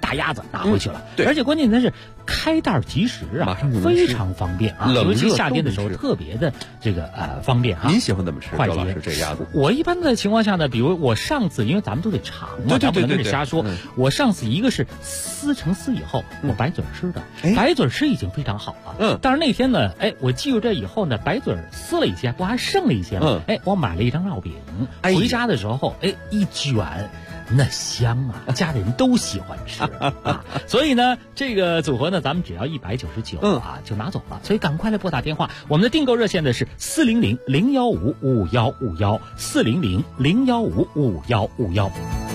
大鸭子拿回去了。
对，
而且关键它是开袋即食啊，
马上就
非常方便啊，尤其夏天的时候特别的这个方便啊。
您喜欢怎么吃？
快捷。
周老师这鸭子，
我一般的情况下呢，比如我上次因为咱们都得尝嘛，咱不能跟你瞎说。我上次一个是撕成丝以后，我白嘴吃的，白嘴吃已经非常好了。但是那天呢，我记住这以后呢，白嘴撕了一些，不还剩了一些吗？我买了一张烙饼，回家的时候，一卷。那香啊，家里人都喜欢吃啊，所以呢，这个组合呢，咱们只要199啊就拿走了，所以赶快来拨打电话，我们的订购热线呢是400-015-5151，400-015-5151。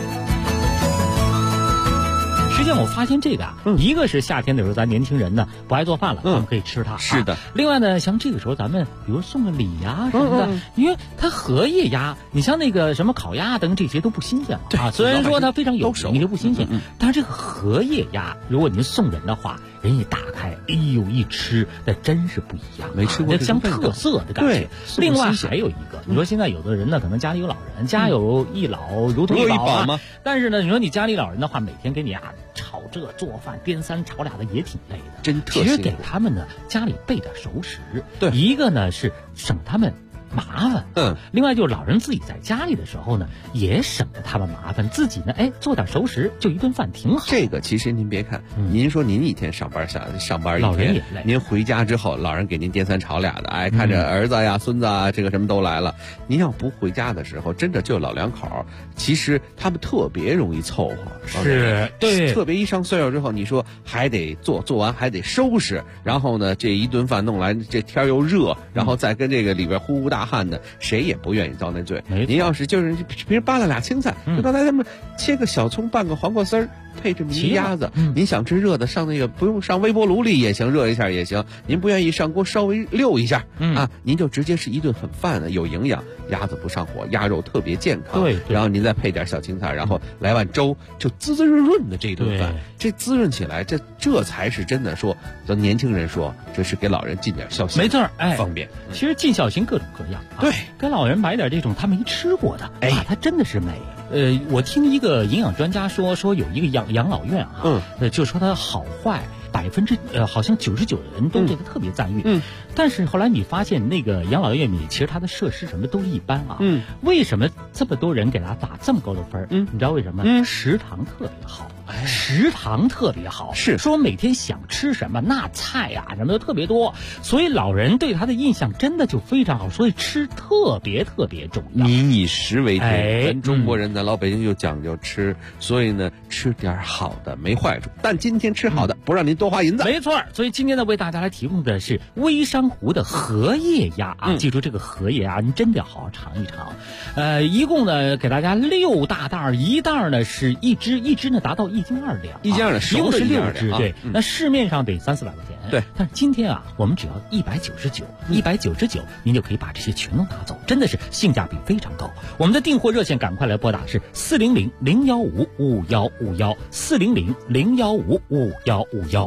实际上我发现这个一个是夏天的时候咱年轻人呢不爱做饭了，咱们可以吃它。
是的。
另外呢，像这个时候咱们比如送个礼呀什么的，因为它荷叶鸭，你像那个什么烤鸭等这些都不新鲜啊。虽然说它非常有名，就不新鲜，但是这个荷叶鸭，如果您送人的话，人一打开，一吃那真是不一样，
没吃过，
像特色的感觉。另外还有一个，你说现在有的人呢，可能家里有老人，家有一老如同一宝啊。但是呢，你说你家里老人的话，每天给你炒这做饭颠三炒俩的也挺累的，
真特
其实给他们呢家里备点熟食，对，一个呢是省他们麻烦，另外就是老人自己在家里的时候呢，也省得他们麻烦，自己呢，做点熟食，就一顿饭挺好。
这个其实您别看，您说您一天上班一天，您回家之后，老人给您颠三炒俩的，看着儿子呀、孙子啊，这个什么都来了。您要不回家的时候，真的就老两口，其实他们特别容易凑合，
是对，
特别一上岁数之后，你说还得做完还得收拾，然后呢，这一顿饭弄来，这天又热，然后再跟这个里边呼呼大汗的，谁也不愿意遭那罪。您要是就是平时扒了俩青菜，就刚才他们切个小葱，拌个黄瓜丝儿，配这么一鸭子，您想吃热的，上那个不用上微波炉里也行，热一下也行。您不愿意上锅稍微溜一下您就直接是一顿很饭的，有营养，鸭子不上火，鸭肉特别健康。对，然后您再配点小青菜，然后来碗粥，就滋滋润润的这一顿饭，这滋润起来，这才是真的说，咱年轻人说，这是给老人尽点孝心，
没错，
方便。
其实尽孝心各种各样，
对，
给老人买点这种他没吃过的，它真的是美。我听一个营养专家说有一个养老院就说它好坏好像99%的人都对它特别赞誉。但是后来你发现那个养老院里其实它的设施什么都一般啊。为什么这么多人给它打这么高的分？你知道为什么？食堂特别好。食堂特别好，是说每天想吃什么，那菜什么的特别多，所以老人对他的印象真的就非常好，所以吃特别特别重要。
民以食为天，咱中国人呢，老北京就讲究吃，所以呢，吃点好的没坏处。但今天吃好的，不让您多花银子。
没错，所以今天呢，为大家来提供的是微山湖的荷叶鸭记住这个荷叶您真的要好好尝一尝。一共呢给大家6大袋，一袋呢是一只呢达到1斤2两
，1斤2两，
一共是6只，对。那市面上得300-400块钱，
对。
但是今天我们只要199，您就可以把这些全都拿走，真的是性价比非常高。我们的订货热线赶快来拨打是400-015-5151，400-015-5151。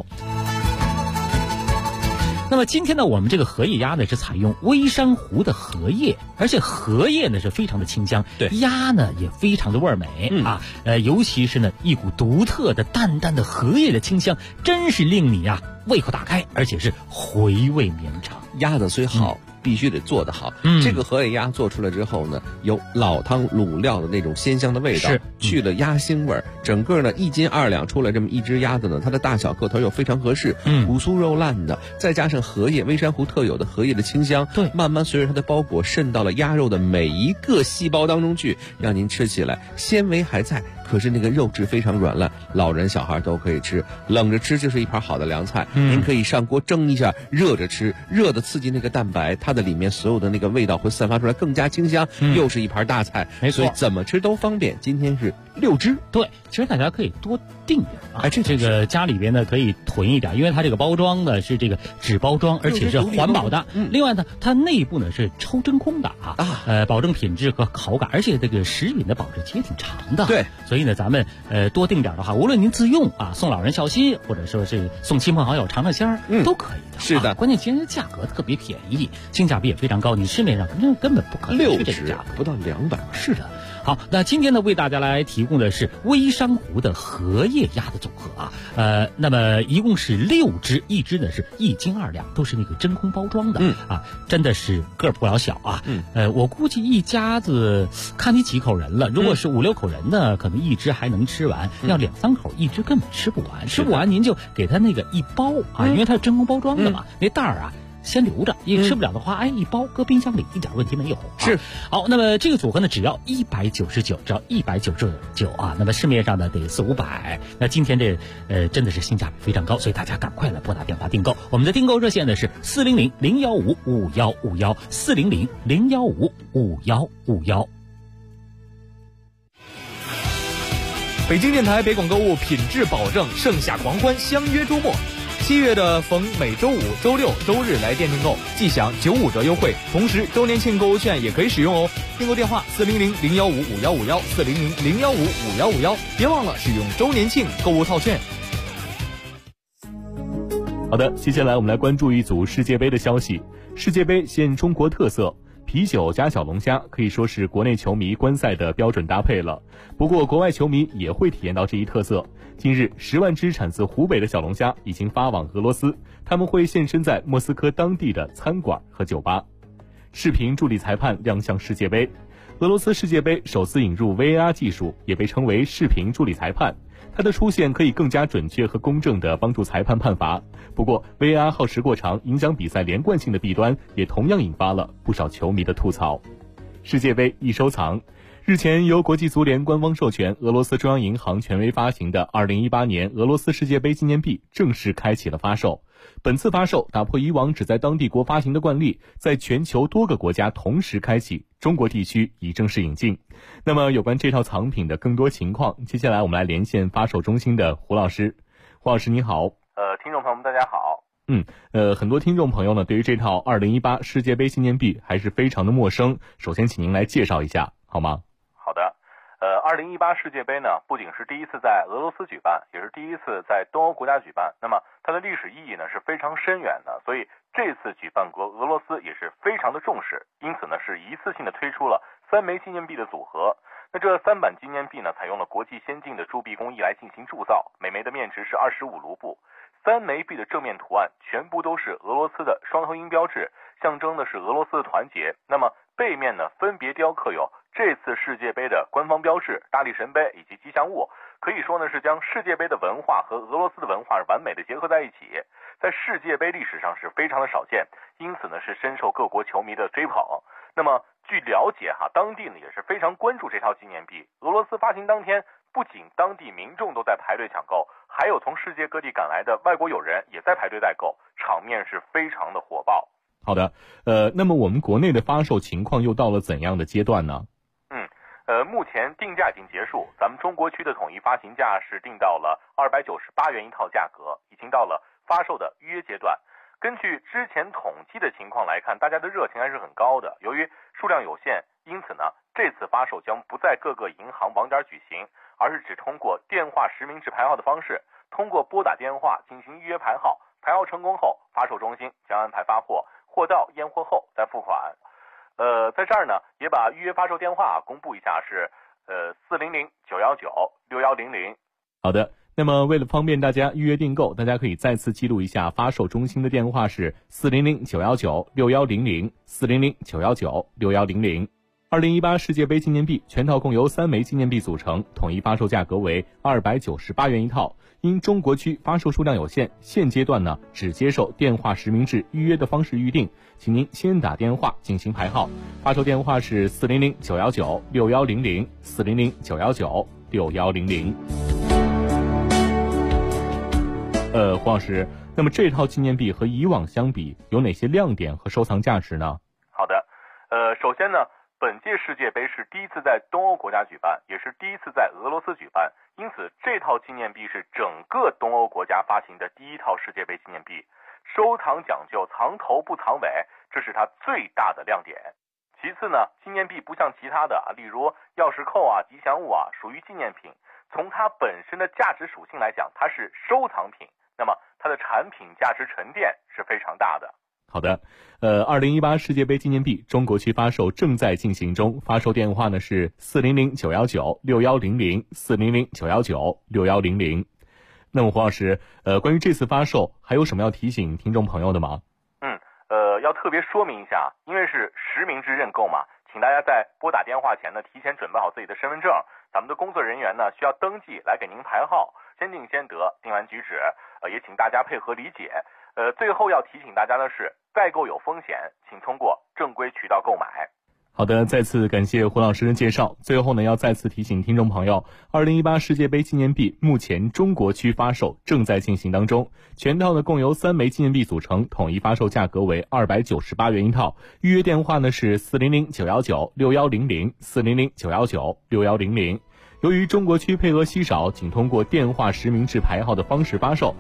那么今天呢，我们这个荷叶鸭呢是采用微山湖的荷叶，而且荷叶呢是非常的清香，对，鸭呢也非常的味美尤其是呢一股独特的淡淡的荷叶的清香，真是令你胃口大开，而且是回味绵长。
鸭子虽好，必须得做得好。这个荷叶鸭做出来之后呢，有老汤卤料的那种鲜香的味道，去了鸭腥味儿。整个呢1斤2两出来这么一只鸭子呢，它的大小个头又非常合适，骨酥肉烂的，再加上荷叶微山湖特有的荷叶的清香，对，慢慢随着它的包裹渗到了鸭肉的每一个细胞当中去，让您吃起来纤维还在，可是那个肉质非常软烂，老人小孩都可以吃，冷着吃就是一盘好的凉菜。您可以上锅蒸一下，热着吃，热的刺激那个蛋白，它的里面所有的那个味道会散发出来，更加清香，又是一盘大菜。没错，所以怎么吃都方便。今天是6只，
对，其实大家可以多订点这个家里边呢可以囤一点，因为它这个包装呢是这个纸包装，而且是环保的。另外呢，它内部呢是抽真空的保证品质和口感，而且这个食品的保质期也挺长的。对，所以呢，咱们多订点的话，无论您自用送老人孝心，或者说是送亲朋好友尝尝鲜都可以的。
是的，
关键今天价格特别便宜。 性价比也非常高，你市面上根本不可能是这个价格，
不到200。
是的。好，那今天呢，为大家来提供的是微山湖的荷叶鸭的组合啊，那么一共是6只，一只呢是1斤2两，都是那个真空包装的，真的是个儿不老小啊，我估计一家子看你几口人了，如果是5、6口人呢，可能一只还能吃完，要2、3口一只根本吃不完，吃不完您就给他那个一包啊，因为它是真空包装的嘛，那袋儿啊。先留着，因为吃不了的话，一包搁冰箱里一点问题没有。
是，
好，那么这个组合呢，只要199，只要199啊。那么市面上呢得4、500，那今天这真的是性价比非常高，所以大家赶快来拨打电话订购。我们的订购热线呢是400-015-5151，400-015-5151。
北京电台北广购物品质保证，盛夏狂欢，相约周末。7月的逢每周五、周六、周日来店订购，即享95折优惠，同时周年庆购物券也可以使用哦。订购电话400-015-5151，400-015-5151，别忘了使用周年庆购物套券。
好的，接下来我们来关注一组世界杯的消息。世界杯现中国特色，啤酒加小龙虾可以说是国内球迷观赛的标准搭配了。不过国外球迷也会体验到这一特色。近日10万只产自湖北的小龙虾已经发往俄罗斯，他们会现身在莫斯科当地的餐馆和酒吧。视频助理裁判亮相世界杯。俄罗斯世界杯首次引入 VAR 技术，也被称为视频助理裁判。它的出现可以更加准确和公正地帮助裁判判罚。不过 VAR 耗时过长，影响比赛连贯性的弊端也同样引发了不少球迷的吐槽。世界杯易收藏。日前由国际足联官方授权，俄罗斯中央银行权威发行的2018年俄罗斯世界杯纪念币正式开启了发售。本次发售打破以往只在当地国发行的惯例，在全球多个国家同时开启，中国地区已正式引进。那么有关这套藏品的更多情况，接下来我们来连线发售中心的胡老师。胡老师你好。
听众朋友们大家好。
很多听众朋友呢对于这套2018世界杯纪念币还是非常的陌生，首先请您来介绍一下好吗？
好的。2018世界杯呢，不仅是第一次在俄罗斯举办，也是第一次在东欧国家举办。那么它的历史意义呢是非常深远的，所以这次举办国俄罗斯也是非常的重视，因此呢是一次性的推出了3枚纪念币的组合。那这3版纪念币呢，采用了国际先进的铸币工艺来进行铸造，每枚的面值是25卢布。3枚币的正面图案全部都是俄罗斯的双头鹰标志，象征的是俄罗斯的团结。那么背面呢，分别雕刻有这次世界杯的官方标志、大力神杯以及吉祥物，可以说呢是将世界杯的文化和俄罗斯的文化完美的结合在一起，在世界杯历史上是非常的少见，因此呢是深受各国球迷的追捧。那么据了解当地呢也是非常关注这套纪念币。俄罗斯发行当天，不仅当地民众都在排队抢购，还有从世界各地赶来的外国友人也在排队代购，场面是非常的火爆。
好的，那么我们国内的发售情况又到了怎样的阶段呢？
目前定价已经结束，咱们中国区的统一发行价是定到了298元一套价格，已经到了发售的预约阶段。根据之前统计的情况来看，大家的热情还是很高的。由于数量有限，因此呢，这次发售将不在各个银行网点举行，而是只通过电话实名制排号的方式，通过拨打电话进行预约排号，排号成功后，发售中心将安排发货，货到验货后再付款。在这儿呢，也把预约发售电话公布一下，是400-919-6100。
好的，那么为了方便大家预约订购，大家可以再次记录一下发售中心的电话是400-919-6100， 400-919-6100。2018世界杯纪念币全套共由3枚纪念币组成，统一发售价格为298元一套。因中国区发售数量有限，现阶段呢只接受电话实名制预约的方式预定，请您先打电话进行排号。发售电话是400-919-6100， 400-919-6100。胡老师，那么这套纪念币和以往相比有哪些亮点和收藏价值呢？
好的，首先呢，本届世界杯是第一次在东欧国家举办，也是第一次在俄罗斯举办，因此这套纪念币是整个东欧国家发行的第一套世界杯纪念币。收藏讲究藏头不藏尾，这是它最大的亮点。其次呢，纪念币不像其他的例如钥匙扣吉祥物属于纪念品，从它本身的价值属性来讲，它是收藏品，那么它的产品价值沉淀是非常大的。
好的，2018世界杯纪念币中国区发售正在进行中，发售电话呢是400-919-6100，400-919-6100。那么胡老师，关于这次发售还有什么要提醒听众朋友的吗？
要特别说明一下，因为是实名制认购嘛，请大家在拨打电话前呢，提前准备好自己的身份证，咱们的工作人员呢需要登记来给您排号，先定先得，定完举止，也请大家配合理解。最后要提醒大家的是，代购有风险，请通过正规渠道购买。
好的，再次感谢胡老师的介绍。最后呢，要再次提醒听众朋友，2018世界杯纪念币目前中国区发售正在进行当中，全套呢共由3枚纪念币组成，统一发售价格为298元一套。预约电话呢是400-919-6100，400-919-6100。由于中国区配额稀少，仅通过电话实名制排号的方式发售。